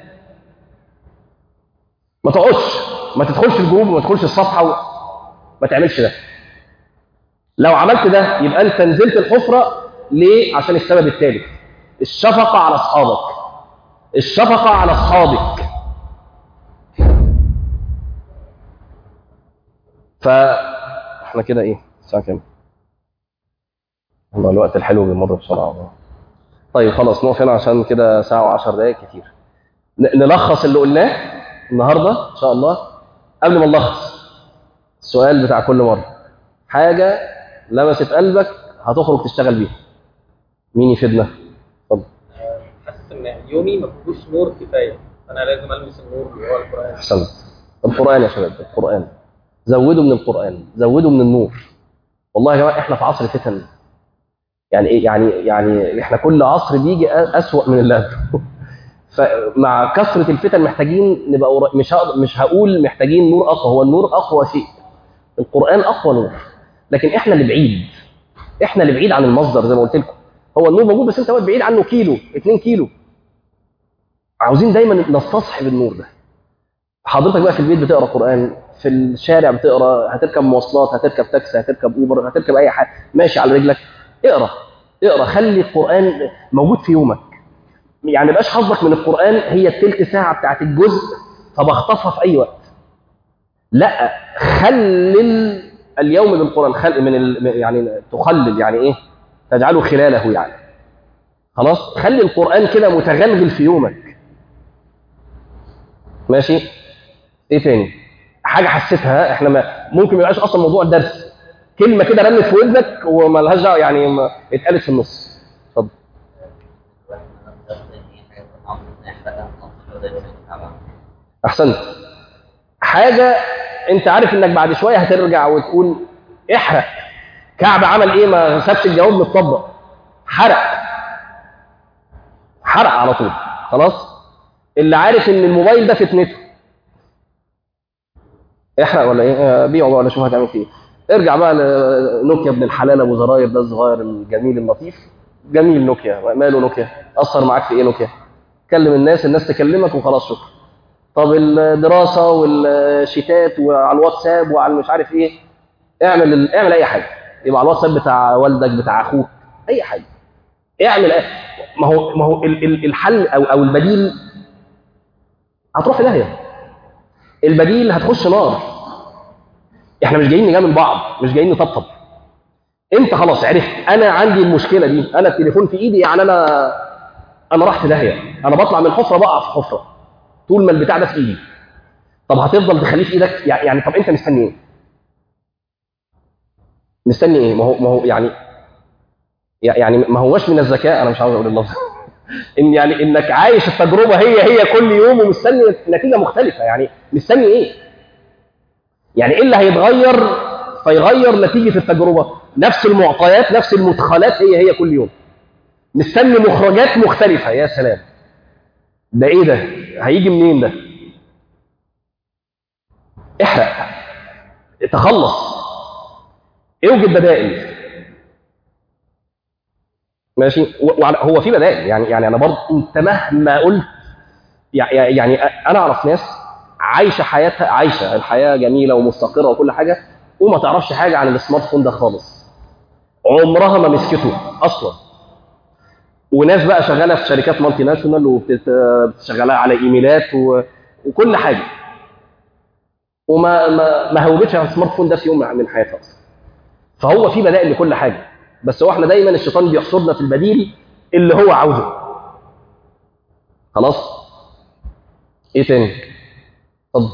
ما تقعدش، ما تدخلش الجروب وما تدخلش الصفحه و... ما تعملش ده. لو عملت ده يبقى انت نزلت الحفره. ليه؟ عشان السبب الثالث، الشفقه على اصحابك، الشفقه على اصحابك. فاحنا كده ايه الساعه كام؟ والله الوقت الحلو بيمر بسرعه. طيب خلاص نقف هنا عشان كده ساعه وعشر دقائق كتير. نلخص اللي قلناه النهارده ان شاء الله. قبل ما نلخص السؤال بتاع كل مره، حاجه لمست قلبك هتخرج تشتغل بيها، مين يفيدنا؟ اتفضل. حاسس ان يومي ما فيهوش نور كفايه، انا لازم المس النور اللي هو القران. احسنت. القران يا شباب، القران زودوا من القران، زودوا من النور. والله يا جماعه احنا في عصر فتن. يعني ايه؟ يعني يعني احنا كل عصر بيجي اسوأ من اللي قبله. فمع كثره الفتن محتاجين نبقى قر... مش هقدر... مش هقول محتاجين نور اقوى، هو النور اقوى شيء، القران اقوى نور، لكن احنا اللي بعيد، احنا اللي بعيد عن المصدر. زي ما قلت لكم هو النور موجود بس انت واقف بعيد عنه كيلو اتنين كيلو. عاوزين دايما نستصحب النور ده. حضرتك بقى في البيت بتقرا قران، في الشارع بتقرا، هتركب مواصلات، هتركب تاكسي، هتركب اوبر، هتركب اي حاجه، ماشي على رجلك، اقرا اقرا. خلي القران موجود في يومك. يعني مبقاش حظك من القران هي الثلث ساعه بتاعت الجزء فبخطفها في اي وقت. لا، خلل اليوم بالقران. خلق من ال... يعني تخلل يعني ايه؟ تجعله خلاله يعني. خلاص، خلي القران كده متغلغل في يومك. ماشي. ايه تاني حاجه حسيتها؟ احنا ما ممكن ما يبقاش اصلا موضوع الدرس، كلمه كده رنت في ودنك وما لهاش دعوه يعني ما اتقالت في النص. اتفضل. احسنت. حاجه انت عارف انك بعد شويه هترجع وتقول احرق. كعب عمل ايه؟ ما سابش الجواب متطبق، حرق حرق على طول. خلاص. اللي عارف ان الموبايل ده فتنته، احرق ولا ايه؟ بيعه بقى ولا شوف هتعمل فيه. ارجع بقى لنوكيا ابن الحلال ابو زراير ده الصغير الجميل اللطيف. جميل نوكيا، ماله نوكيا؟ اثر معاك في ايه نوكيا؟ كلم الناس، الناس تكلمك وخلاص شكرا. طب الدراسه والشيتات وعلى الواتساب وعلى مش عارف ايه، اعمل اعمل اي حاجه، يبقى على الواتساب بتاع والدك بتاع اخوك اي حاجه اعمل. أي... ما هو ما هو الحل او او البديل هتروح في داهيه. البديل هتخش نار. احنا مش جايين نجامل بعض، مش جايين نطبطب. انت خلاص عرفت انا عندي المشكله دي، انا التليفون في ايدي، يعني انا انا رحت داهيه، انا بطلع من الحفره بقع في حفره طول ما البتاع ده في ايدي. طب هتفضل تخليه في ايدك يعني؟ طب انت مستني ايه؟ مستني ايه؟ ما هو ما هو يعني يعني ما هوش من الذكاء، انا مش عاوز اقول اللفظ ان يعني انك عايش التجربه هي هي كل يوم ومستني نتيجه مختلفه، يعني مستني ايه؟ يعني ايه اللي هيتغير فيغير نتيجه التجربه؟ نفس المعطيات نفس المدخلات هي هي كل يوم، مستني مخرجات مختلفه. يا سلام، ده ايه ده؟ هيجي منين ده؟ احرق، تخلص، اوجد بدائل. ماشي، هو في بدائل يعني يعني انا برضه انت مهما قلت يعني انا اعرف ناس عايشه حياتها، عايشه الحياه جميله ومستقره وكل حاجه، وما تعرفش حاجه عن السمارت فون ده خالص، عمرها ما مسكته اصلا. وناس بقى شغاله في شركات مالتي ناشونال وبتشغلها على ايميلات و... وكل حاجه، وما ما ما هوبتش على السمارت فون ده في يوم من حياتها اصلا. فهو في بدائل لكل حاجه، بس هو احنا دايما الشيطان بيحصرنا في البديل اللي هو عاوزه. خلاص، ايه تاني؟ اتفضل.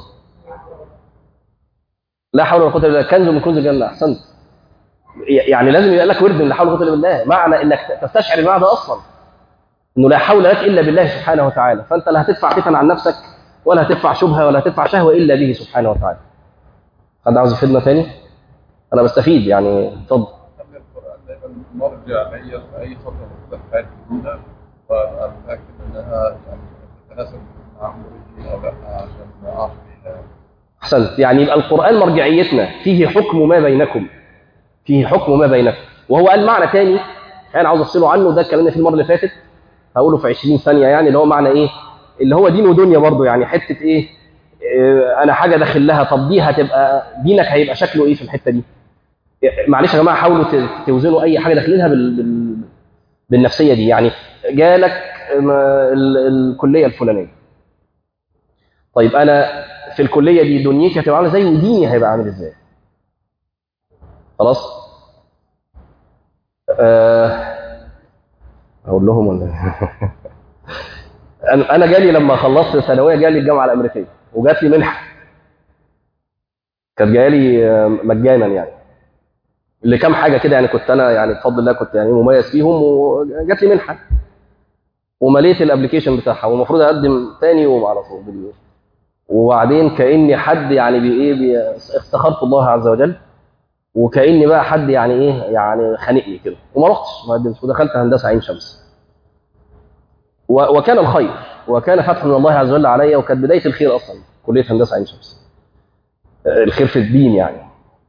لا حول ولا قوه الا بالله، كنز من كنوز الجنه. احسنت. يعني لازم يبقى لك ورد من لا حول ولا قوه الا بالله، معنى انك تستشعر المعنى ده اصلا، انه لا حول لك الا بالله سبحانه وتعالى. فانت لا هتدفع فتن عن نفسك، ولا هتدفع شبهه، ولا هتدفع شهوه الا به سبحانه وتعالى. حد عاوز يفيدنا تاني؟ انا بستفيد يعني. اتفضل. القرآن دايما مرجع ليا في أي خطوة في حياتي الأولى، وأنا متأكد إنها يعني تتناسب مع عمري أو لا عشان أعرف فيها. احسنت. يعني يبقى القرآن مرجعيتنا فيه حكم ما بينكم، فيه حكم ما بينكم. وهو قال معنى تاني انا عاوز افصله عنه، ده اتكلمنا فيه المره اللي فاتت، هقوله في عشرين ثانيه، يعني اللي هو معنى ايه؟ اللي هو دين ودنيا برضه، يعني حته ايه؟ إيه، انا حاجه داخل لها، طب دي هتبقى دينك هيبقى شكله ايه في الحته دي؟ معلش يا جماعه، حاولوا توزنوا اي حاجه داخلينها بال... بال... بالنفسيه دي. يعني جالك ال... الكليه الفلانيه، طيب انا في الكليه دي دنيتي هتبقى عامله ازاي وديني هيبقى عامل ازاي؟ خلاص. أه... اقول لهم ولا انا انا جالي لما خلصت ثانويه جالي الجامعه الامريكيه وجات لي منحه، كانت جالي مجانا يعني لكام حاجه كده، يعني كنت انا يعني بفضل الله كنت يعني مميز فيهم، وجات لي منحه ومليت الابلكيشن بتاعها، والمفروض اقدم ثاني يوم على طول. وبعدين كاني حد يعني بي ايه بي استخرت الله عز وجل، وكاني بقى حد يعني ايه يعني خانقني كده، وما رحتش ما قدمتش، ودخلت هندسه عين شمس. وكان الخير، وكان فتح من الله عز وجل عليا، وكانت بدايه الخير اصلا كليه هندسه عين شمس، الخير في الدين يعني.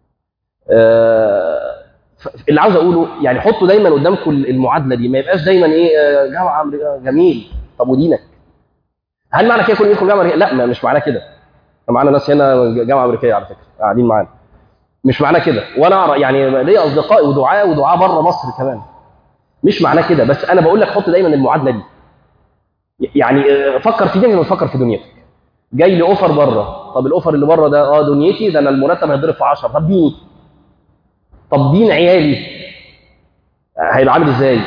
اللي عاوز اقوله يعني حطوا دايما قدامكم المعادله دي، ما يبقاش دايما ايه جامعه جميل طب ودينك. هل معنى كده كل يدخل جامعه امريكيه؟ لا، مش معناه كده. معانا ناس هنا جامعه امريكيه على فكره قاعدين معانا، مش معناه كده. وانا يعني ليا اصدقائي ودعاء ودعاء بره مصر كمان، مش معناه كده. بس انا بقول لك حط دايما المعادله دي، يعني فكر في دينك وتفكر في دنيتك. جاي لي اوفر بره، طب الاوفر اللي بره ده اه دنيتي، ده انا المرتب هيضرب في عشرة، طب ديني، طب دين عيالي هيبقى عامل ازاي؟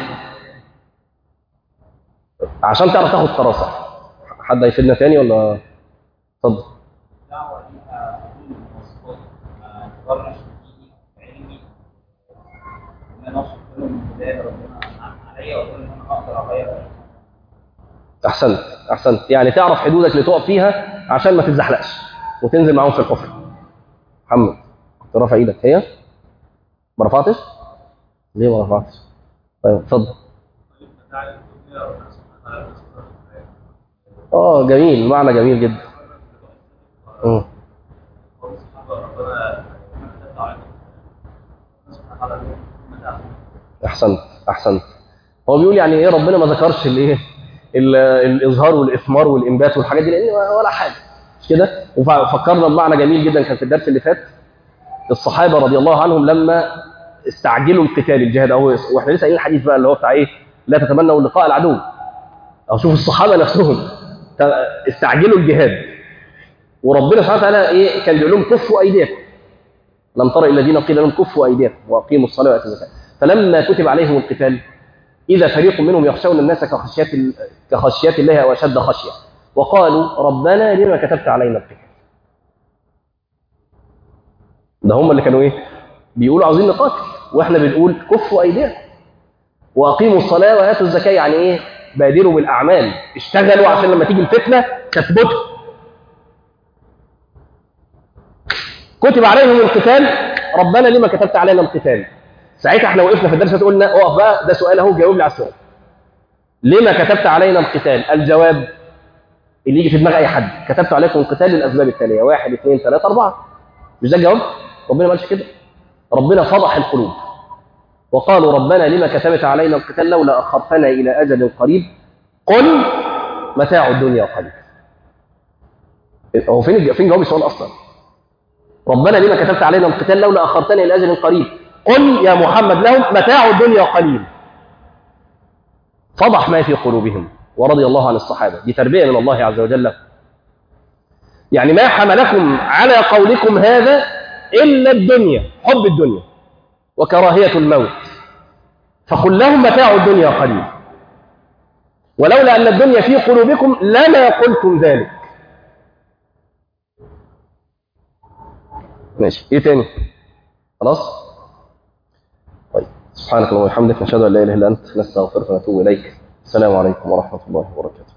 عشان تعرف تاخد قرار صح. حد هيفيدنا تاني ولا؟ اتفضل. الدعوه ليها كل المواصفات، ما تفرش ديني علمي، ان انا اوصل كل من بدايه ربنا انعم عليا، واقول ان انا اقدر اغير. احسنت احسنت، يعني تعرف حدودك اللي تقف فيها عشان ما تتزحلقش وتنزل معاهم في الحفر. محمد كنت رافع ايدك، هي ما رفعتش؟ ليه ما رفعتش؟ طيب اتفضل. اه جميل، معنى جميل جدا. امم احسنت احسنت. هو بيقول يعني ايه ربنا ما ذكرش الايه الاظهار والاثمار والانبات والحاجات دي، لان ولا حاجه مش كده. وفكرنا بمعنى جميل جدا كان في الدرس اللي فات، الصحابه رضي الله عنهم لما استعجلوا القتال الجهاد، او واحنا لسه قايلين الحديث بقى اللي هو بتاع ايه لا تتمنوا لقاء العدو، او شوف الصحابه نفسهم استعجلوا الجهاد، وربنا سبحانه وتعالى ايه كان بيقول لهم كفوا ايديكم، لم تر إلا الذين قيل لهم كفوا أيديكم وأقيموا الصلاة وآتوا الزكاة فلما كتب عليهم القتال إذا فريق منهم يخشون الناس كخشيات كخشيات الله أو أشد خشية وقالوا ربنا لما كتبت علينا القتال. ده هم اللي كانوا إيه؟ بيقولوا عاوزين نقاتل وإحنا بنقول كفوا أيديكم وأقيموا الصلاة وآتوا الزكاة. يعني إيه؟ بادروا بالأعمال، اشتغلوا عشان لما تيجي الفتنة تثبتوا. كتب عليهم القتال ربنا لما كتبت علينا القتال. ساعتها احنا وقفنا في الدرس قلنا اقف بقى، ده سؤال اهو جاوب لي على السؤال. لما كتبت علينا القتال؟ الجواب اللي يجي في دماغ اي حد، كتبت عليكم القتال للاسباب التاليه واحد اثنين ثلاثه اربعه. مش ده الجواب؟ ربنا ما قالش كده. ربنا فضح القلوب وقالوا ربنا لما كتبت علينا القتال لولا اخرتنا الى اجل قريب قل متاع الدنيا قليل. هو فين فين جواب السؤال اصلا؟ ربنا لما كتبت علينا القتال لولا اخرتنا الى اجل قريب قل يا محمد لهم متاع الدنيا قليل. فضح ما في قلوبهم ورضي الله عن الصحابه. دي تربيه من الله عز وجل. يعني ما حملكم على قولكم هذا الا الدنيا، حب الدنيا وكراهيه الموت، فقل لهم متاع الدنيا قليل ولولا ان الدنيا في قلوبكم لما قلتم ذلك. ماشي، ايه تاني؟ خلاص؟ طيب، سبحانك اللهم وبحمدك نشهد ان لا اله الا انت نستغفرك ونتوب اليك. السلام عليكم ورحمه الله وبركاته.